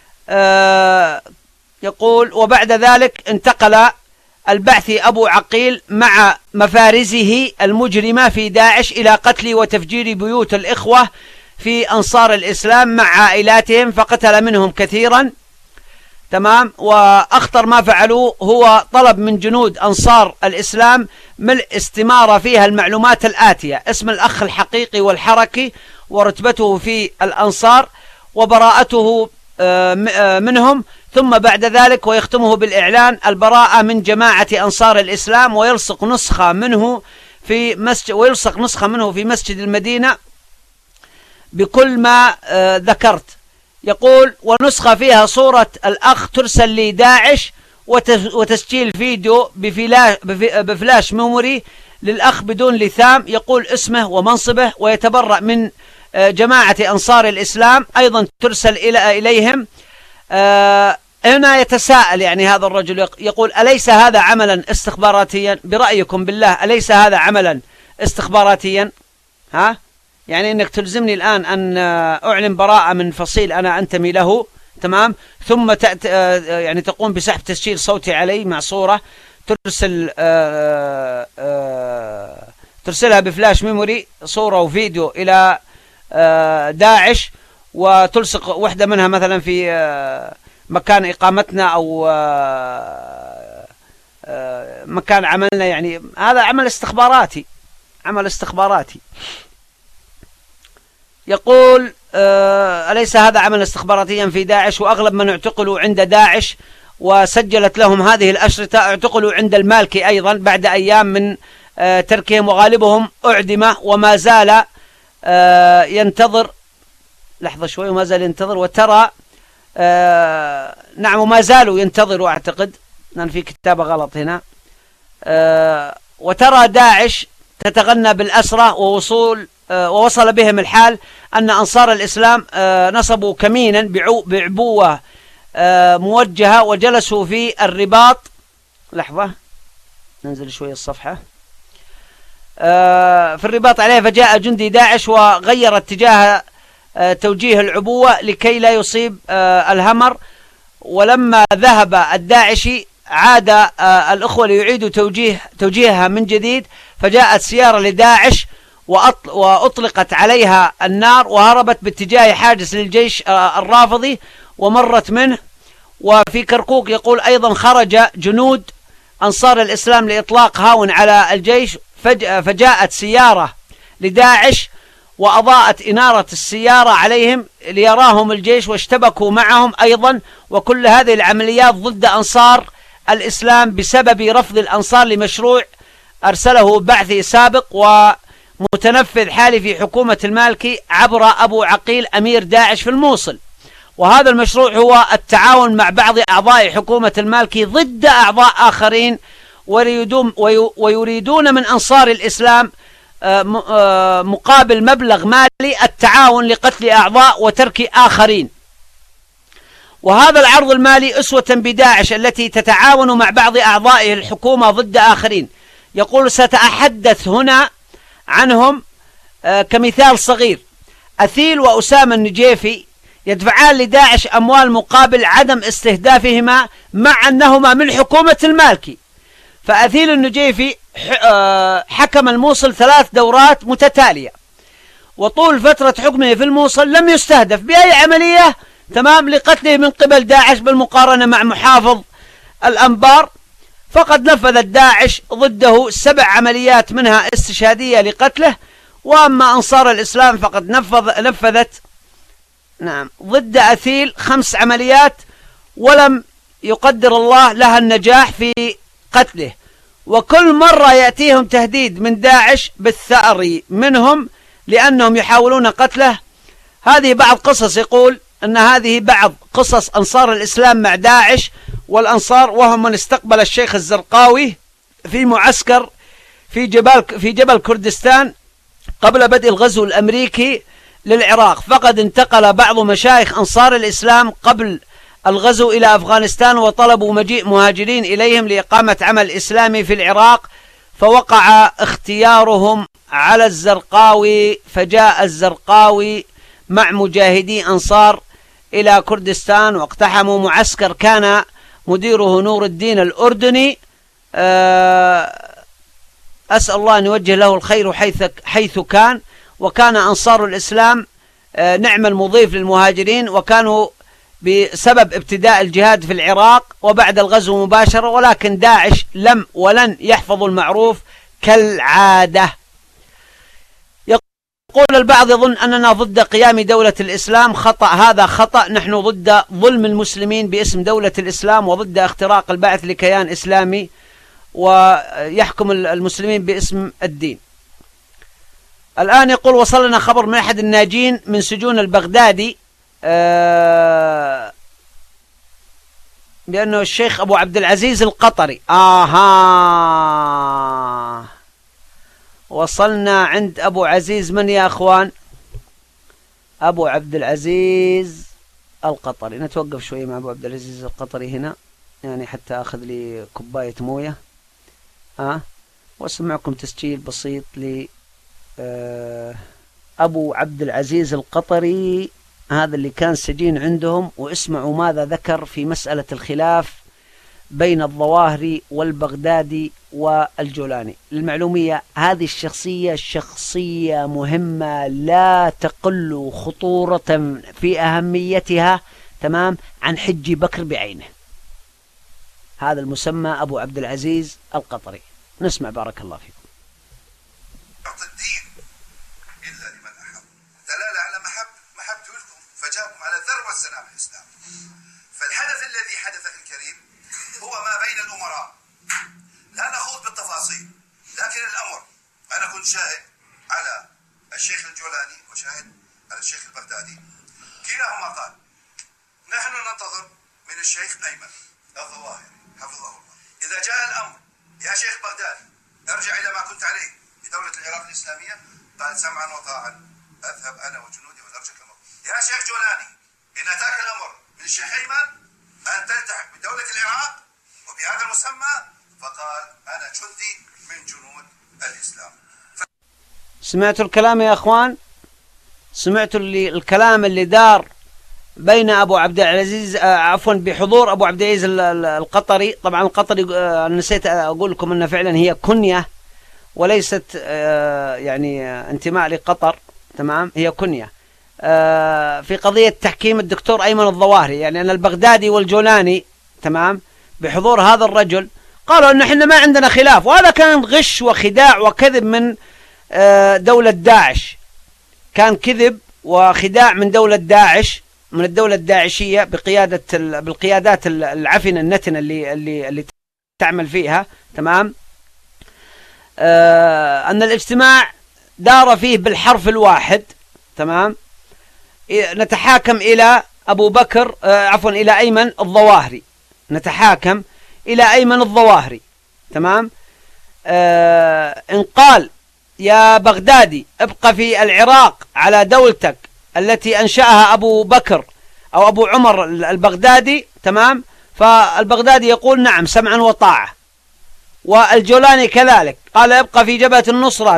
يقول: وبعد ذلك انتقل البعثي أبو عقيل مع مفارزه المجرمة في داعش إلى قتل وتفجير بيوت الإخوة في أنصار الإسلام مع عائلاتهم، فقتل منهم كثيرا، تمام. وأخطر ما فعلوه هو طلب من جنود أنصار الإسلام ملء استمارة فيها المعلومات الآتية: اسم الأخ الحقيقي والحركي، ورتبته في الأنصار، وبراءته منهم، ثم بعد ذلك ويختمه بالإعلان البراءة من جماعة أنصار الإسلام، ويلصق نسخة منه في مسجد المدينة بكل ما ذكرت. يقول: ونسخة فيها صورة الأخ ترسل لداعش، وتسجيل فيديو بفلاش ميموري للأخ بدون لثام، يقول اسمه ومنصبه ويتبرأ من جماعة أنصار الإسلام، أيضا ترسل إليهم. هنا يتساءل يعني هذا الرجل، يقول: أليس هذا عملا استخباراتيا؟ برأيكم بالله أليس هذا عملا استخباراتيا؟ يعني انك تلزمني الآن أن أعلن براءة من فصيل أنا أنتمي له، تمام، ثم يعني تقوم بسحب تسجيل صوتي علي مع صورة، ترسلها بفلاش ميموري صورة وفيديو إلى داعش، وتلصق واحدة منها مثلا في مكان إقامتنا أو مكان عملنا. يعني هذا عمل استخباراتي، عمل استخباراتي. يقول أليس هذا عمل استخباراتيا في داعش؟ وأغلب من اعتقلوا عند داعش وسجلت لهم هذه الأشرطة اعتقلوا عند المالكي أيضا بعد أيام من تركهم، وغالبهم أعدم وما زال ينتظر. لحظة شوي، وما زال ينتظر. وترى نعم، وما زالوا ينتظروا، أعتقد لأن في كتابة غلط هنا. وترى داعش تتغنى بالأسرى ووصل بهم الحال أن أنصار الإسلام نصبوا كمينا بعبوة موجهة وجلسوا في الرباط. لحظة ننزل شوي الصفحة. في الرباط عليه، فجاء جندي داعش وغير اتجاه توجيه العبوة لكي لا يصيب الهمر. ولما ذهب الداعشي عاد الأخوة ليعيدوا توجيهها من جديد، فجاءت سيارة لداعش وأطلقت عليها النار وهربت باتجاه حاجز للجيش الرافضي ومرت منه. وفي كركوك يقول أيضا خرج جنود أنصار الإسلام لإطلاق هاون على الجيش، فجاءت سيارة لداعش وأضاءت إنارة السيارة عليهم ليراهم الجيش واشتبكوا معهم أيضا. وكل هذه العمليات ضد أنصار الإسلام بسبب رفض الأنصار لمشروع أرسله بعثي سابق ومتنفذ حالي في حكومة المالكي عبر أبو عقيل أمير داعش في الموصل. وهذا المشروع هو التعاون مع بعض أعضاء حكومة المالكي ضد أعضاء آخرين، ويريدون من أنصار الإسلام مقابل مبلغ مالي التعاون لقتل أعضاء وترك آخرين. وهذا العرض المالي أسوة بداعش التي تتعاون مع بعض أعضاء الحكومة ضد آخرين. يقول سأتحدث هنا عنهم كمثال صغير. أثيل وأسامة النجيفي يدفعان لداعش أموال مقابل عدم استهدافهما مع أنهما من حكومة المالكي. فأثيل النجيفي حكم الموصل 3 دورات متتالية، وطول فترة حكمه في الموصل لم يستهدف بأي عملية تمام لقتله من قبل داعش، بالمقارنة مع محافظ الأنبار فقد نفذت داعش ضده 7 عمليات منها استشهادية لقتله. وأما أنصار الإسلام فقد نفذت ضد أثيل 5 عمليات ولم يقدر الله لها النجاح في قتله. وكل مرة يأتيهم تهديد من داعش بالثأر منهم لأنهم يحاولون قتله. هذه بعض قصص، يقول أن هذه بعض قصص أنصار الإسلام مع داعش والأنصار، وهم من استقبل الشيخ الزرقاوي في معسكر في جبل كردستان قبل بدء الغزو الأمريكي للعراق. فقد انتقل بعض مشايخ أنصار الإسلام قبل الغزو إلى أفغانستان وطلبوا مجيء مهاجرين إليهم لإقامة عمل إسلامي في العراق، فوقع اختيارهم على الزرقاوي. فجاء الزرقاوي مع مجاهدي أنصار إلى كردستان واقتحموا معسكر كان مديره نور الدين الأردني. أسأل الله أن يوجه له الخير حيث كان. وكان أنصار الإسلام نعم المضيف للمهاجرين، وكانوا بسبب ابتداء الجهاد في العراق وبعد الغزو مباشرة، ولكن داعش لم ولن يحفظوا المعروف كالعادة. يقول البعض يظن أننا ضد قيام دولة الإسلام. خطأ، هذا خطأ. نحن ضد ظلم المسلمين باسم دولة الإسلام وضد اختراق البعث لكيان إسلامي ويحكم المسلمين باسم الدين. الآن يقول وصلنا خبر من أحد الناجين من سجون البغدادي بأنه الشيخ أبو عبد العزيز القطري. وصلنا عند أبو عزيز من يا أخوان؟ أبو عبد العزيز القطري. نتوقف شوية مع أبو عبد العزيز القطري هنا، يعني حتى أخذ لي كوباية موية وأسمعكم تسجيل بسيط ل أبو عبد العزيز القطري، هذا اللي كان سجين عندهم. واسمعوا ماذا ذكر في مسألة الخلاف بين الظواهري والبغدادي والجولاني. للمعلومية هذه الشخصية شخصية مهمة لا تقل خطورة في أهميتها تمام عن حجي بكر بعينه. هذا المسمى أبو عبد العزيز القطري. نسمع بارك الله فيكم. الدين إلا لمن أحب، دلالة على محبته لكم، فجاءكم على ذروة سلام الإسلام. فالحدث الذي حدث في الكريم هو ما بين الأمراء، لا نخوض بالتفاصيل، لكن الأمر أنا كنت شاهد على الشيخ الجولاني وشاهد على الشيخ البغدادي، كلاهما قال نحن ننتظر من الشيخ أيمن الظواهري حفظه الله إذا جاء الأمر يا شيخ بغدادي ارجع إلى ما كنت عليه بدولة العراق الإسلامية، قال سمعا وطاعا أذهب أنا وجنودي ونرجع الأمر. يا شيخ جولاني إن أتاك الأمر من الشيخ أيمن أن تلتحق بدولة العراق وبهذا المسمى، فقال أنا جندي من جنود الإسلام. سمعتوا الكلام يا أخوان؟ سمعتوا الكلام اللي دار بين أبو عبد العزيز عفوا بحضور أبو عبد العزيز القطري. طبعا القطري نسيت أقول لكم أنها فعلا هي كنية وليست يعني انتماء لقطر، تمام، هي كنية. في قضية تحكيم الدكتور أيمن الظواهري، يعني أن البغدادي والجولاني تمام بحضور هذا الرجل قالوا أن احنا ما عندنا خلاف، وهذا كان غش وخداع وكذب من دولة داعش، كان كذب وخداع من دولة داعش، من الدولة الداعشية بالقيادات العفنة النتنة اللي تعمل فيها، تمام. أن الاجتماع دار فيه بالحرف الواحد، تمام، نتحاكم إلى أبو بكر عفوا إلى أيمن الظواهري، نتحاكم إلى أيمن الظواهري، تمام. إن قال يا بغدادي ابقى في العراق على دولتك التي أنشأها أبو بكر أو أبو عمر البغدادي، تمام، فالبغدادي يقول نعم سمعا وطاعة. والجولاني كذلك قال ابقى في جبهة النصرة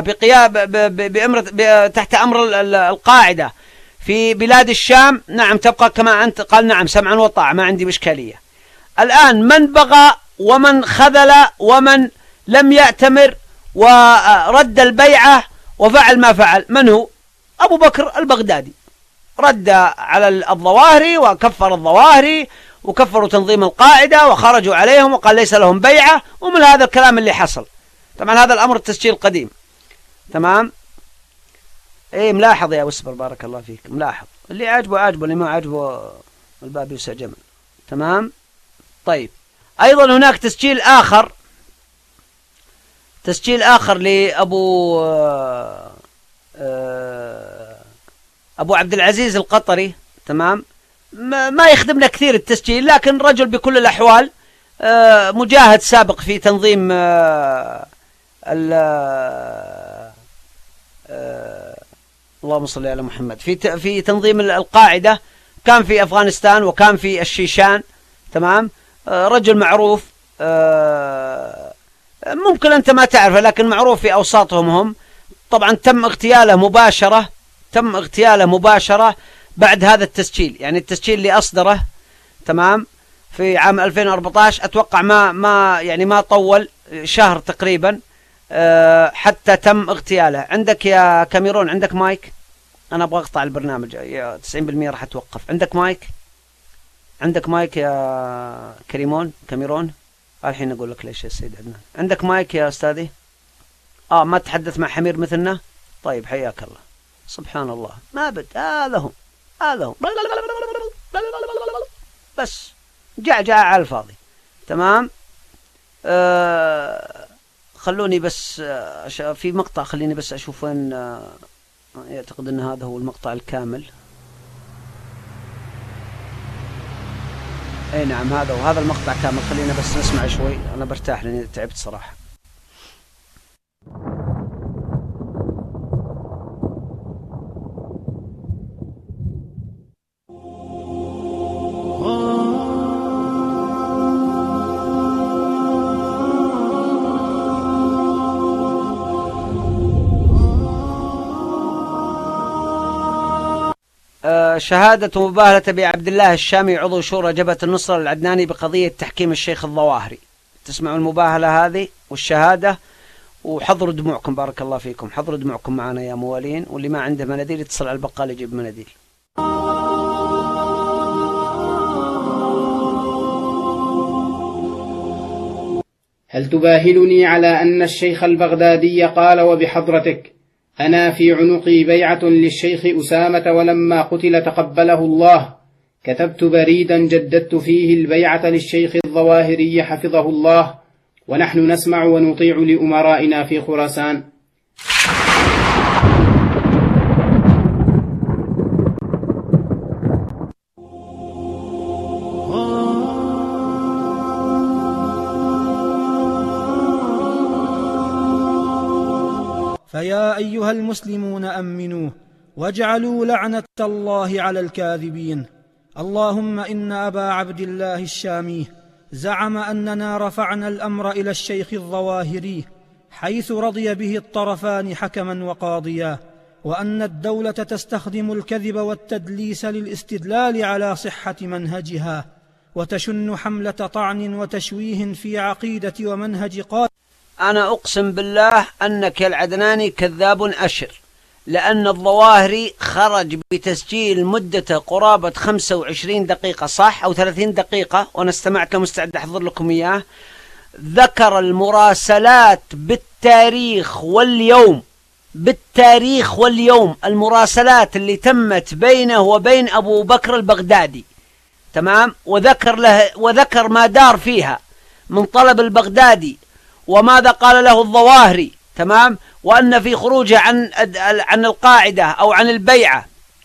تحت أمر القاعدة في بلاد الشام، نعم تبقى كما أنت، قال نعم سمعا وطاعة ما عندي إشكالية. الآن من بغى ومن خذل ومن لم يأتمر ورد البيعة وفعل ما فعل، من هو؟ أبو بكر البغدادي، رد على الظواهري وكفر الظواهري وكفروا تنظيم القاعدة وخرجوا عليهم وقال ليس لهم بيعة، ومن هذا الكلام اللي حصل. طبعا هذا الأمر التسجيل قديم، تمام. ايه ملاحظ يا وسبر بارك الله فيك، ملاحظ، اللي عاجبه عاجبه، اللي ما عاجبه الباب يوسع جمل، تمام. طيب أيضا هناك تسجيل آخر لأبو أبو عبد العزيز القطري، تمام، ما يخدمنا كثير التسجيل، لكن رجل بكل الأحوال مجاهد سابق في تنظيم اللهم صل على محمد في تنظيم القاعدة، كان في أفغانستان وكان في الشيشان، تمام. رجل معروف، ممكن أنت ما تعرفه لكن معروف في أوساطهم هم. طبعا تم اغتياله مباشرة بعد هذا التسجيل، يعني التسجيل اللي أصدره، تمام، في عام 2014 أتوقع ما طول شهر تقريبا حتى تم اغتياله. عندك يا كاميرون، عندك مايك؟ أنا أبغى أقطع البرنامج، 90% راح أتوقف. عندك مايك يا كاميرون؟ الحين أقول لك ليش يا سيد عدنان. عندك مايك يا أستاذي؟ ما تحدث مع حمير مثلنا؟ طيب حياك الله. سبحان الله، ما بد، هذا هو بس جعجع على الفاضي، تمام. خلوني بس في مقطع، خليني بس أشوف وين. يعتقد أن هذا هو المقطع الكامل. اي نعم هذا المقطع كامل. خلينا بس نسمع شوي، انا برتاح لاني تعبت صراحة. شهادة مباهلة بعبد الله الشامي عضو شورى جبهة النصرة العدناني بقضية تحكيم الشيخ الظواهري. تسمعوا المباهلة هذه والشهادة، وحضروا دموعكم بارك الله فيكم، حضروا دموعكم معنا يا موالين، واللي ما عنده مناديل يتصل على البقال يجيب مناديل. هل تباهلني على أن الشيخ البغدادي قال وبحضرتك أنا في عنقي بيعة للشيخ أسامة ولما قتل تقبله الله، كتبت بريدا جددت فيه البيعة للشيخ الظواهري حفظه الله، ونحن نسمع ونطيع لأمرائنا في خراسان. فيا أيها المسلمون أمنوا واجعلوا لعنة الله على الكاذبين. اللهم إن أبا عبد الله الشامي زعم أننا رفعنا الأمر إلى الشيخ الظواهري حيث رضي به الطرفان حكما وقاضيا، وأن الدولة تستخدم الكذب والتدليس للاستدلال على صحة منهجها، وتشن حملة طعن وتشويه في عقيدة ومنهج أنا أقسم بالله أنك يا العدناني كذاب أشر، لأن الظواهري خرج بتسجيل مدة قرابة 25 دقيقة صح أو 30 دقيقة، وأنا استمعت لمستعد أحضر لكم إياه، ذكر المراسلات بالتاريخ واليوم المراسلات اللي تمت بينه وبين أبو بكر البغدادي، تمام، وذكر ما دار فيها من طلب البغدادي وماذا قال له الظواهري، تمام، وأن في خروجه عن القاعدة أو عن البيعة،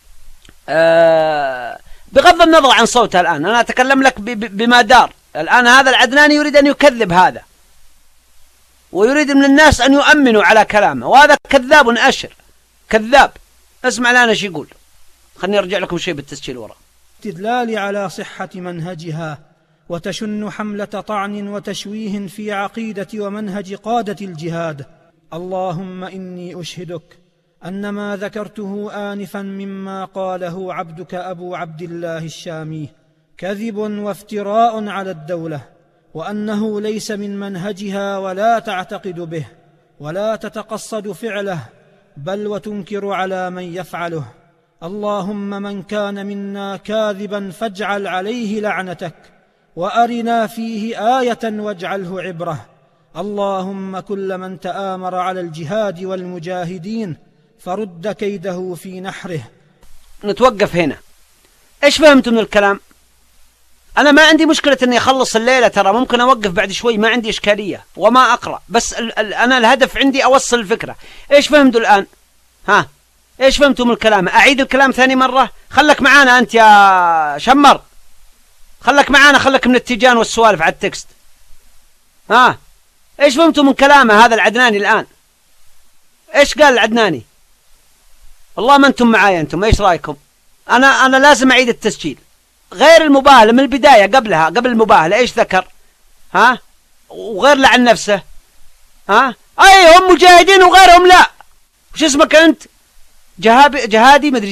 بغض النظر عن صوته. الآن أنا أتكلم لك بما دار. الآن هذا العدناني يريد أن يكذب هذا، ويريد من الناس أن يؤمنوا على كلامه، وهذا كذاب أشر، كذاب. اسمع الآن ايش يقول، خلني أرجع لكم شيء بالتسجيل وراء. استدلال على صحة منهجها، وتشن حملة طعن وتشويه في عقيدة ومنهج قادة الجهاد. اللهم إني أشهدك أن ما ذكرته آنفا مما قاله عبدك أبو عبد الله الشامي كذب وافتراء على الدولة، وأنه ليس من منهجها ولا تعتقد به ولا تتقصد فعله، بل وتنكر على من يفعله. اللهم من كان منا كاذبا فاجعل عليه لعنتك، وأرنا فيه آية واجعله عبرة. اللهم كل من تآمر على الجهاد والمجاهدين فرد كيده في نحره. نتوقف هنا. ايش فهمت من الكلام؟ انا ما عندي مشكلة اني اخلص الليلة، ترى ممكن اوقف بعد شوي، ما عندي اشكالية وما اقرأ، بس انا الهدف عندي اوصل الفكرة. ايش فهمتوا الان؟ ها، ايش فهمتوا من الكلام؟ اعيد الكلام ثاني مرة؟ خلك معانا انت يا شمر، خلك معانا، خلك من التيجان والسوالف على التكست. ها، ايش فهمتوا من كلامه هذا العدناني الآن؟ ايش قال العدناني؟ والله ما انتم معايا، انتم ايش رايكم؟ انا لازم اعيد التسجيل. غير المباهلة من البداية، قبل المباهلة ايش ذكر؟ ها، وغير لعن نفسه. ها، اي هم مجاهدين وغيرهم لا. وش اسمك انت؟ جهادي، مدري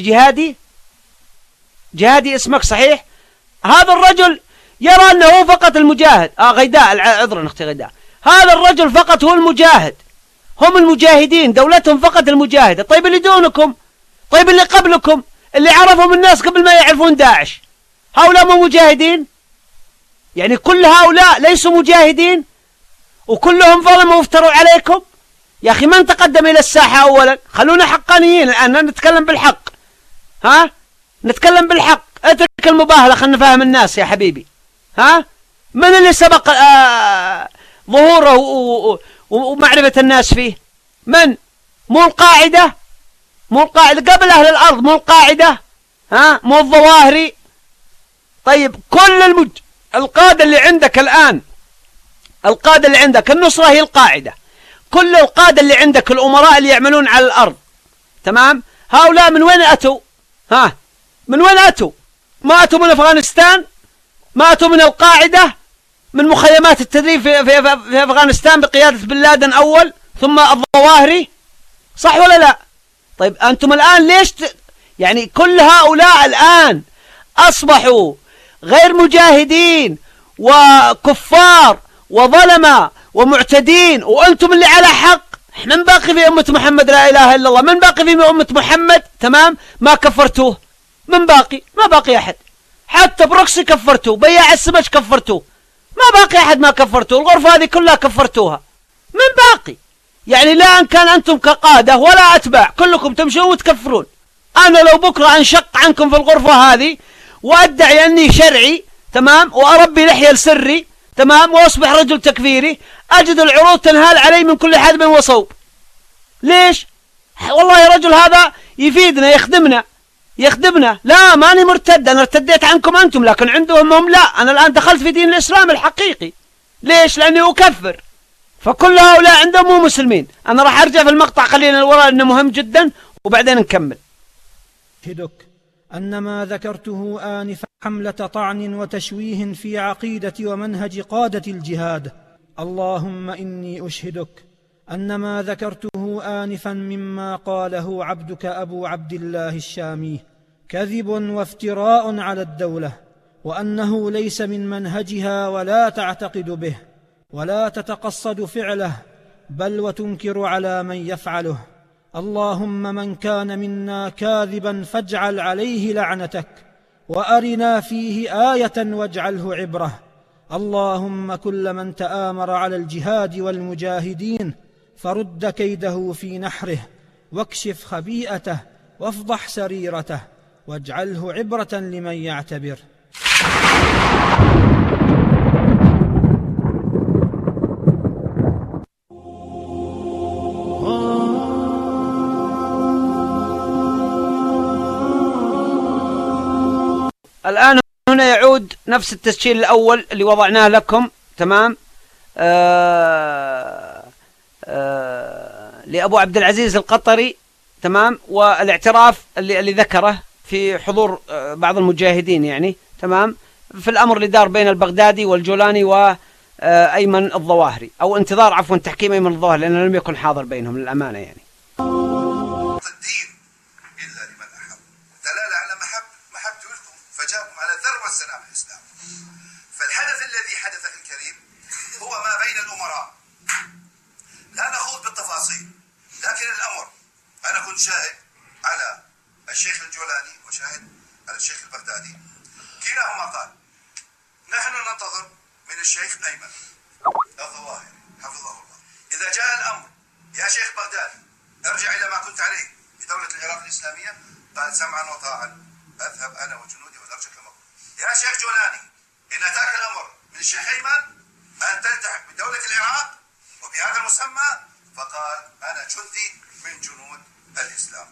جهادي اسمك صحيح؟ هذا الرجل يرى أنه فقط المجاهد. غيداء، عذرا أختي غيداء، هذا الرجل فقط هو المجاهد، هم المجاهدين، دولتهم فقط المجاهدة. طيب اللي دونكم، طيب اللي قبلكم، اللي عرفهم الناس قبل ما يعرفون داعش، هؤلاء مو مجاهدين؟ يعني كل هؤلاء ليسوا مجاهدين وكلهم ظلموا وافتروا عليكم؟ يا أخي من تقدم إلى الساحة أولا؟ خلونا حقانيين الآن، نتكلم بالحق. ها، نتكلم بالحق، اترك المباهلة، خلنا نفهم الناس يا حبيبي. ها، من اللي سبق ظهوره ومعرفة الناس فيه؟ من؟ مو القاعدة قبل أهل الأرض، مو القاعدة، ها، مو الظواهري. طيب كل القادة اللي عندك الآن، القادة اللي عندك، النصرة هي القاعدة، كل القادة اللي عندك، الأمراء اللي يعملون على الأرض، تمام، هؤلاء من وين أتوا؟ ها، من وين أتوا؟ ما أتوا من أفغانستان؟ ما أتوا من القاعدة؟ من مخيمات التدريب في أفغانستان بقيادة بن لادن أول ثم الظواهري؟ صح ولا لا؟ طيب أنتم الآن ليش يعني كل هؤلاء الآن أصبحوا غير مجاهدين وكفار وظلمة ومعتدين، وأنتم اللي على حق. من باقي في أمة محمد لا إله إلا الله؟ من باقي في أمة محمد تمام ما كفرتوه؟ من باقي؟ ما باقي أحد. حتى بروكسي كفرتوه، بياع السمك كفرتوه، ما باقي أحد ما كفرتوه. الغرفة هذه كلها كفرتوها، من باقي؟ يعني لا أن كان أنتم كقادة ولا أتباع كلكم تمشون وتكفرون. أنا لو بكرة أنشق عنكم في الغرفة هذه وأدعي أني شرعي تمام وأربي لحية لسري تمام وأصبح رجل تكفيري، أجد العروض تنهال علي من كل حدب وصوب. ليش؟ والله يا رجل هذا يفيدنا يخدمنا. لا ماني مرتد، أنا ارتديت عنكم أنتم، لكن عندهم هم لا. أنا الآن دخلت في دين الإسلام الحقيقي. ليش؟ لأني أكفر. فكل هؤلاء عندهم مو مسلمين. أنا راح أرجع في المقطع قليلا الوراء لأنه مهم جدا وبعدين نكمل. أشهدك أن ما ذكرته آنفا حملة طعن وتشويه في عقيدة ومنهج قادة الجهاد. اللهم إني أشهدك أن ما ذكرته آنفا مما قاله عبدك أبو عبد الله الشامي كذب وافتراء على الدولة، وأنه ليس من منهجها ولا تعتقد به ولا تتقصد فعله، بل وتنكر على من يفعله. اللهم من كان منا كاذبا فاجعل عليه لعنتك، وأرنا فيه آية واجعله عبرة. اللهم كل من تآمر على الجهاد والمجاهدين فرد كيده في نحره، واكشف خبيئته وافضح سريرته، واجعله عبرة لمن يعتبر. الآن هنا يعود نفس التسجيل الأول اللي وضعناه لكم تمام لأبو عبد العزيز القطري تمام، والاعتراف اللي ذكره في حضور بعض المجاهدين يعني تمام في الأمر اللي دار بين البغدادي والجولاني وأيمن الظواهري، أو انتظار عفوا تحكيم أيمن الظواهري لأنه لم يكن حاضر بينهم للأمانة يعني. الدين إلا لمن أحب، دلالة على محبته لكم فجاءكم على ذروة سنام الإسلام. فالحدث الذي حدث الكريم هو ما بين الأمراء، لا نخوض بالتفاصيل، لكن الأمر أنا كنت شاهد على الشيخ الجولاني وشاهد على الشيخ البغدادي، كلاهما قال نحن ننتظر من الشيخ أيمن الظواهري حفظه الله إذا جاء الأمر يا شيخ بغدادي ارجع إلى ما كنت عليه في دولة العراق الإسلامية، قال سمعا وطاعا أذهب أنا وجنودي ونرجع كما قلت. يا شيخ جولاني إن أتاك الأمر من الشيخ أيمن أن تلتحق بدولة العراق وبهذا المسمى، فقال أنا جندي من جنود الإسلام.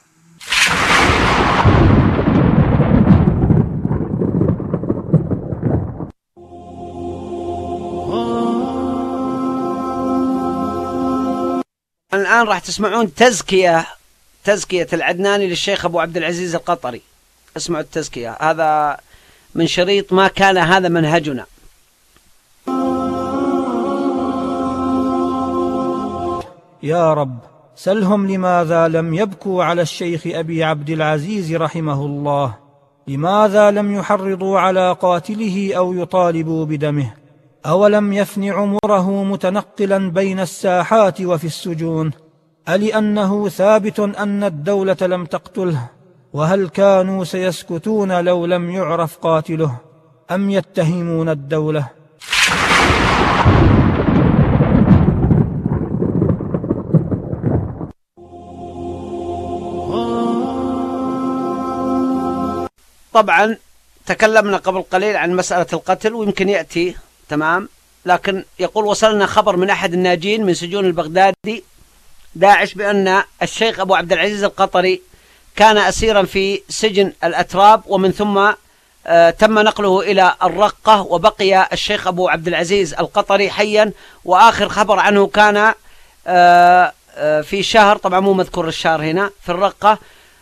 الآن راح تسمعون تزكية العدناني للشيخ أبو عبد العزيز القطري. اسمعوا التزكية، هذا من شريط ما كان هذا منهجنا. يا رب سلهم لماذا لم يبكوا على الشيخ أبي عبد العزيز رحمه الله؟ لماذا لم يحرضوا على قاتله أو يطالبوا بدمه؟ أولم يفن عمره متنقلا بين الساحات وفي السجون؟ ألأنه ثابت أن الدولة لم تقتله؟ وهل كانوا سيسكتون لو لم يعرف قاتله؟ أم يتهمون الدولة؟ طبعا تكلمنا قبل قليل عن مسألة القتل ويمكن يأتي تمام، لكن يقول وصلنا خبر من أحد الناجين من سجون البغدادي داعش بأن الشيخ أبو عبد العزيز القطري كان أسيرا في سجن الأتراب، ومن ثم تم نقله إلى الرقة، وبقي الشيخ أبو عبد العزيز القطري حيا، وآخر خبر عنه كان في شهر، طبعا مو مذكور الشهر هنا، في الرقة.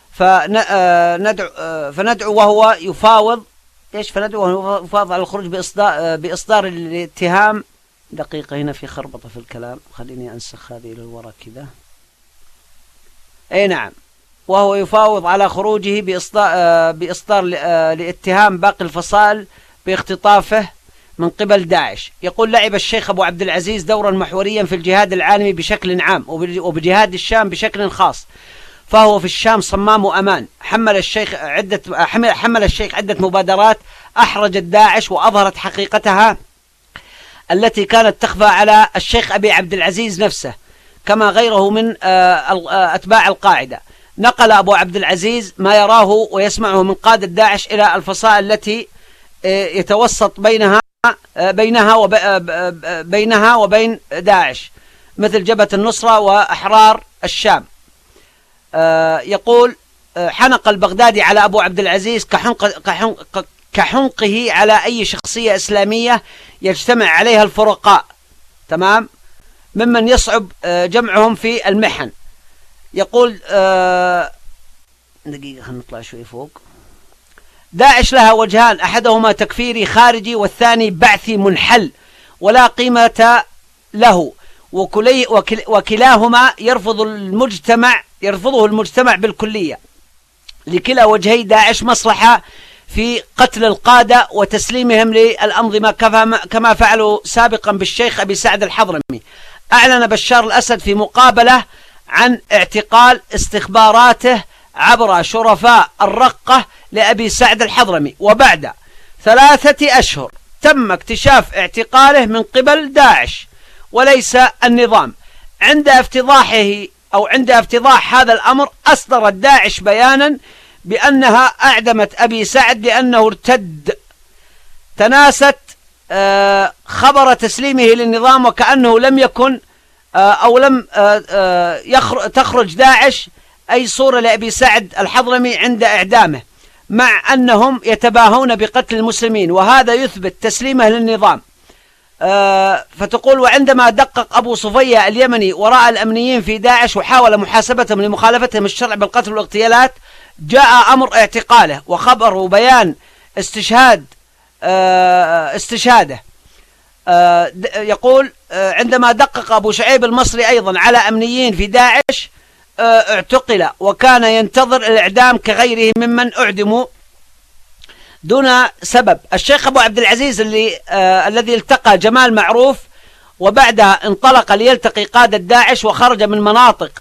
فندعو وهو يفاوض فندعو وهو يفاوض على الخروج بإصدار الاتهام. دقيقة هنا في خربطة في الكلام، خليني أنسخ هذه للوراء كذا. أي نعم، وهو يفاوض على خروجه بإصدار لاتهام باقي الفصائل باختطافه من قبل داعش. يقول لعب الشيخ أبو عبد العزيز دورا محوريا في الجهاد العالمي بشكل عام وبجهاد الشام بشكل خاص، فهو في الشام صمام وأمان. حمل الشيخ عدة مبادرات أحرجت داعش وأظهرت حقيقتها التي كانت تخفى على الشيخ أبي عبد العزيز نفسه كما غيره من أتباع القاعدة. نقل أبو عبد العزيز ما يراه ويسمعه من قادة داعش إلى الفصائل التي يتوسط بينها وبين داعش مثل جبهة النصرة وأحرار الشام. يقول حنق البغدادي على أبو عبد العزيز كحنقه على أي شخصية إسلامية يجتمع عليها الفرقاء، تمام، ممن يصعب جمعهم في المحن. يقول دقيقة خلينا نطلع شوي فوق. داعش لها وجهان، أحدهما تكفيري خارجي والثاني بعثي منحل ولا قيمة له، وكلاهما يرفضه المجتمع بالكلية. لكلا وجهي داعش مصلحة في قتل القادة وتسليمهم للأنظمة كما فعلوا سابقا بالشيخ أبي سعد الحضرمي. أعلن بشار الأسد في مقابلة عن اعتقال استخباراته عبر شرفاء الرقة لأبي سعد الحضرمي، وبعد 3 أشهر تم اكتشاف اعتقاله من قبل داعش وليس النظام. عند افتضاح هذا الأمر أصدرت داعش بيانا بأنها أعدمت أبي سعد لأنه ارتد، تناست خبر تسليمه للنظام وكأنه لم يكن أو لم تخرج داعش أي صورة لأبي سعد الحضرمي عند إعدامه، مع أنهم يتباهون بقتل المسلمين، وهذا يثبت تسليمه للنظام. فتقول وعندما دقق أبو صفية اليمني وراء الأمنيين في داعش وحاول محاسبتهم لمخالفتهم الشرع بالقتل والاغتيالات، جاء أمر اعتقاله وخبر وبيان استشهاده. يقول عندما دقق أبو شعيب المصري أيضا على أمنيين في داعش اعتقل وكان ينتظر الإعدام كغيره ممن أعدموا دون سبب. الشيخ أبو عبد العزيز الذي التقى جمال معروف وبعدها انطلق ليلتقي قادة داعش وخرج من مناطق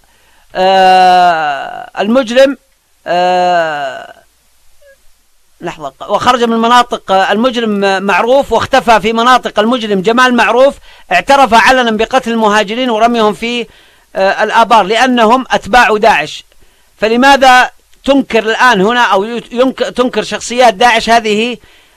المجرم معروف واختفى في مناطق المجرم جمال معروف، اعترف علنا بقتل المهاجرين ورميهم في الآبار لأنهم أتباع داعش. فلماذا تنكر الآن هنا أو تنكر شخصيات داعش هذه؟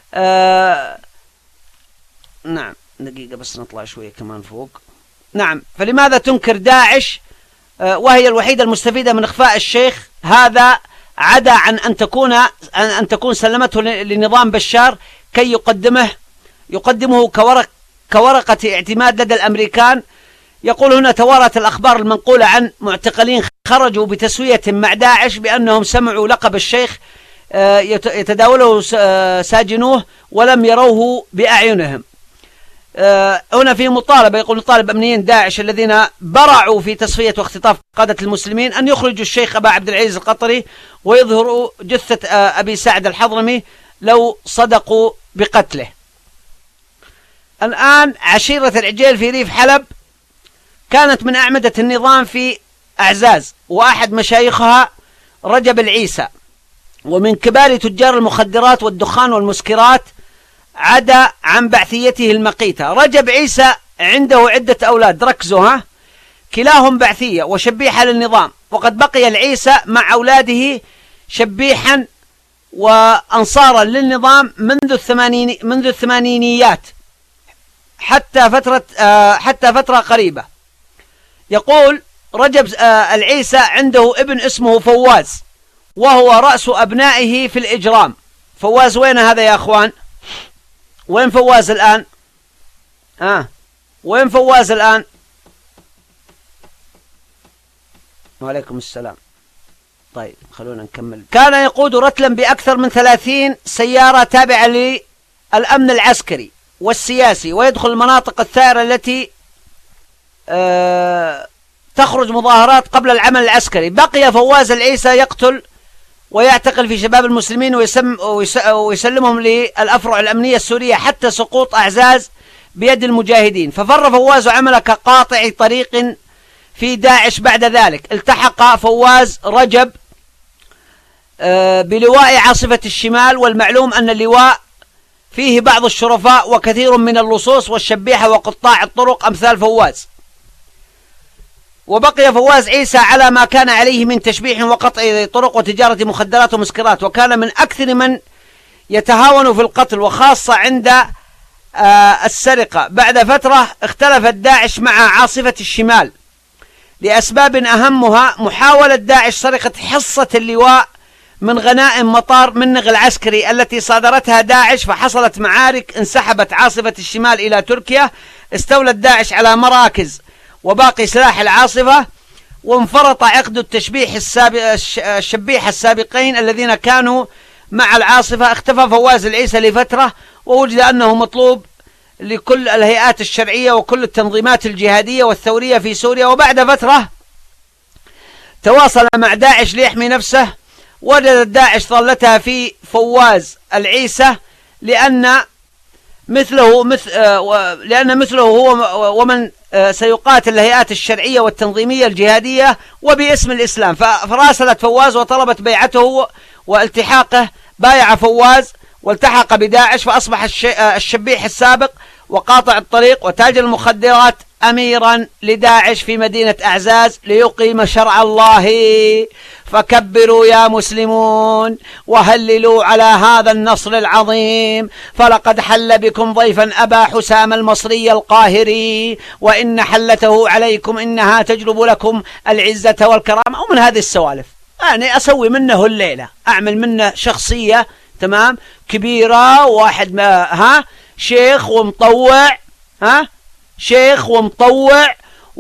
نعم دقيقة بس نطلع شوية كمان فوق. نعم، فلماذا تنكر داعش وهي الوحيدة المستفيدة من إخفاء الشيخ هذا، عدا عن أن تكون سلمته لنظام بشار كي يقدمه كورقة اعتماد لدى الأمريكان. يقول هنا توارت الأخبار المنقولة عن معتقلين خرجوا بتسوية مع داعش بأنهم سمعوا لقب الشيخ يتداوله ساجنوه ولم يروه بأعينهم. هنا في مطالبة، يقول نطالب أمنيين داعش الذين برعوا في تصفية واختطاف قادة المسلمين أن يخرجوا الشيخ أبا عبد العزيز القطري ويظهروا جثة أبي سعد الحضرمي لو صدقوا بقتله. الآن عشيرة العجيل في ريف حلب كانت من أعمدة النظام في أعزاز، وأحد مشايخها رجب العيسى، ومن كبار تجار المخدرات والدخان والمسكرات، عدا عن بعثيته المقيتة. رجب عيسى عنده عدة أولاد، ركزوا كلاهم بعثية وشبيحة للنظام، وقد بقي العيسى مع أولاده شبيحا وأنصارا للنظام منذ الثمانينيات حتى فترة قريبة. يقول رجب العيسى عنده ابن اسمه فواز، وهو رأس أبنائه في الإجرام. فواز وين هذا يا أخوان؟ وين فواز الآن؟ وين فواز الآن؟ وعليكم السلام. طيب خلونا نكمل. كان يقود رتلا بأكثر من 30 سيارة تابعة للأمن العسكري والسياسي، ويدخل المناطق الثائرة التي تخرج مظاهرات قبل العمل العسكري. بقي فواز العيسى يقتل ويعتقل في شباب المسلمين ويسلمهم للأفرع الأمنية السورية حتى سقوط أعزاز بيد المجاهدين. ففر فواز وعمل كقاطع طريق في داعش. بعد ذلك التحق فواز رجب بلواء عاصفة الشمال، والمعلوم أن اللواء فيه بعض الشرفاء وكثير من اللصوص والشبيحة وقطاع الطرق أمثال فواز. وبقي فواز عيسى على ما كان عليه من تشبيح وقطع طرق وتجارة مخدرات ومسكرات، وكان من أكثر من يتهاون في القتل وخاصة عند السرقة. بعد فترة اختلفت داعش مع عاصفة الشمال لأسباب أهمها محاولة داعش سرقة حصة اللواء من غنائم مطار منغ العسكري التي صادرتها داعش، فحصلت معارك. انسحبت عاصفة الشمال إلى تركيا، استولت داعش على مراكز وباقي سلاح العاصفة، وانفرط عقد التشبيح الشبيحة السابقين الذين كانوا مع العاصفة. اختفى فواز العيسى لفترة، ووجد أنه مطلوب لكل الهيئات الشرعية وكل التنظيمات الجهادية والثورية في سوريا. وبعد فترة تواصل مع داعش ليحمي نفسه. وجدت داعش ضالتها في فواز العيسى لأن مثله هو ومن سيقاتل الهيئات الشرعية والتنظيمية الجهادية وباسم الإسلام. فراسلت فواز وطلبت بيعته والتحاقه. بايع فواز والتحق بداعش، فأصبح الشبيح السابق وقاطع الطريق وتاجر المخدرات أميرا لداعش في مدينة أعزاز ليقيم شرع الله. فكبروا يا مسلمون وهللوا على هذا النصر العظيم، فلقد حل بكم ضيفا أبا حسام المصري القاهري، وإن حلته عليكم إنها تجلب لكم العزة والكرامة. ومن هذه السوالف يعني أسوي منه الليلة، أعمل منه شخصية تمام كبيرة، واحد ما شيخ ومطوع، شيخ ومطوع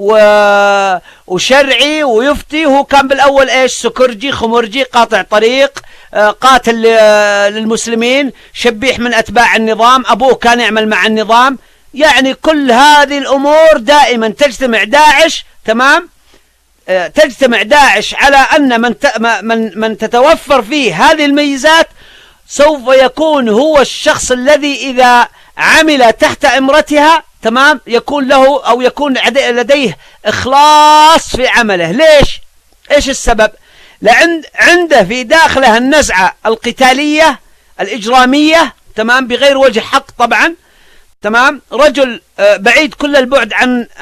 وشرعي ويفتي. وهو كان بالأول إيش؟ سكرجي خمرجي قاطع طريق، قاتل للمسلمين، شبيح من أتباع النظام، أبوه كان يعمل مع النظام. يعني كل هذه الأمور دائما تجتمع داعش تمام، تجتمع داعش على أن من تتوفر فيه هذه الميزات سوف يكون هو الشخص الذي إذا عمل تحت إمرتها تمام يكون له أو يكون لديه إخلاص في عمله. ليش؟ إيش السبب؟ لأن عنده في داخله النزعة القتالية الإجرامية تمام بغير وجه حق طبعا تمام. رجل بعيد كل البعد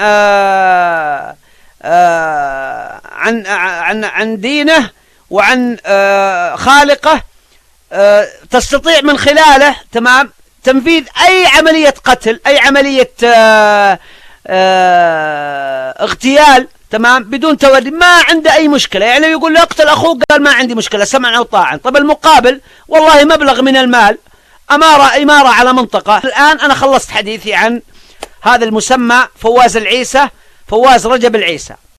عن دينه وعن خالقه، تستطيع من خلاله تمام تنفيذ أي عملية قتل، أي عملية اغتيال تمام بدون تودي، ما عنده أي مشكلة. يعني يقول له اقتل أخوك، قال ما عندي مشكلة سمعا وطاعا. طب المقابل والله مبلغ من المال، إمارة على منطقة. الآن أنا خلصت حديثي عن هذا المسمى فواز العيسى، فواز رجب العيسى.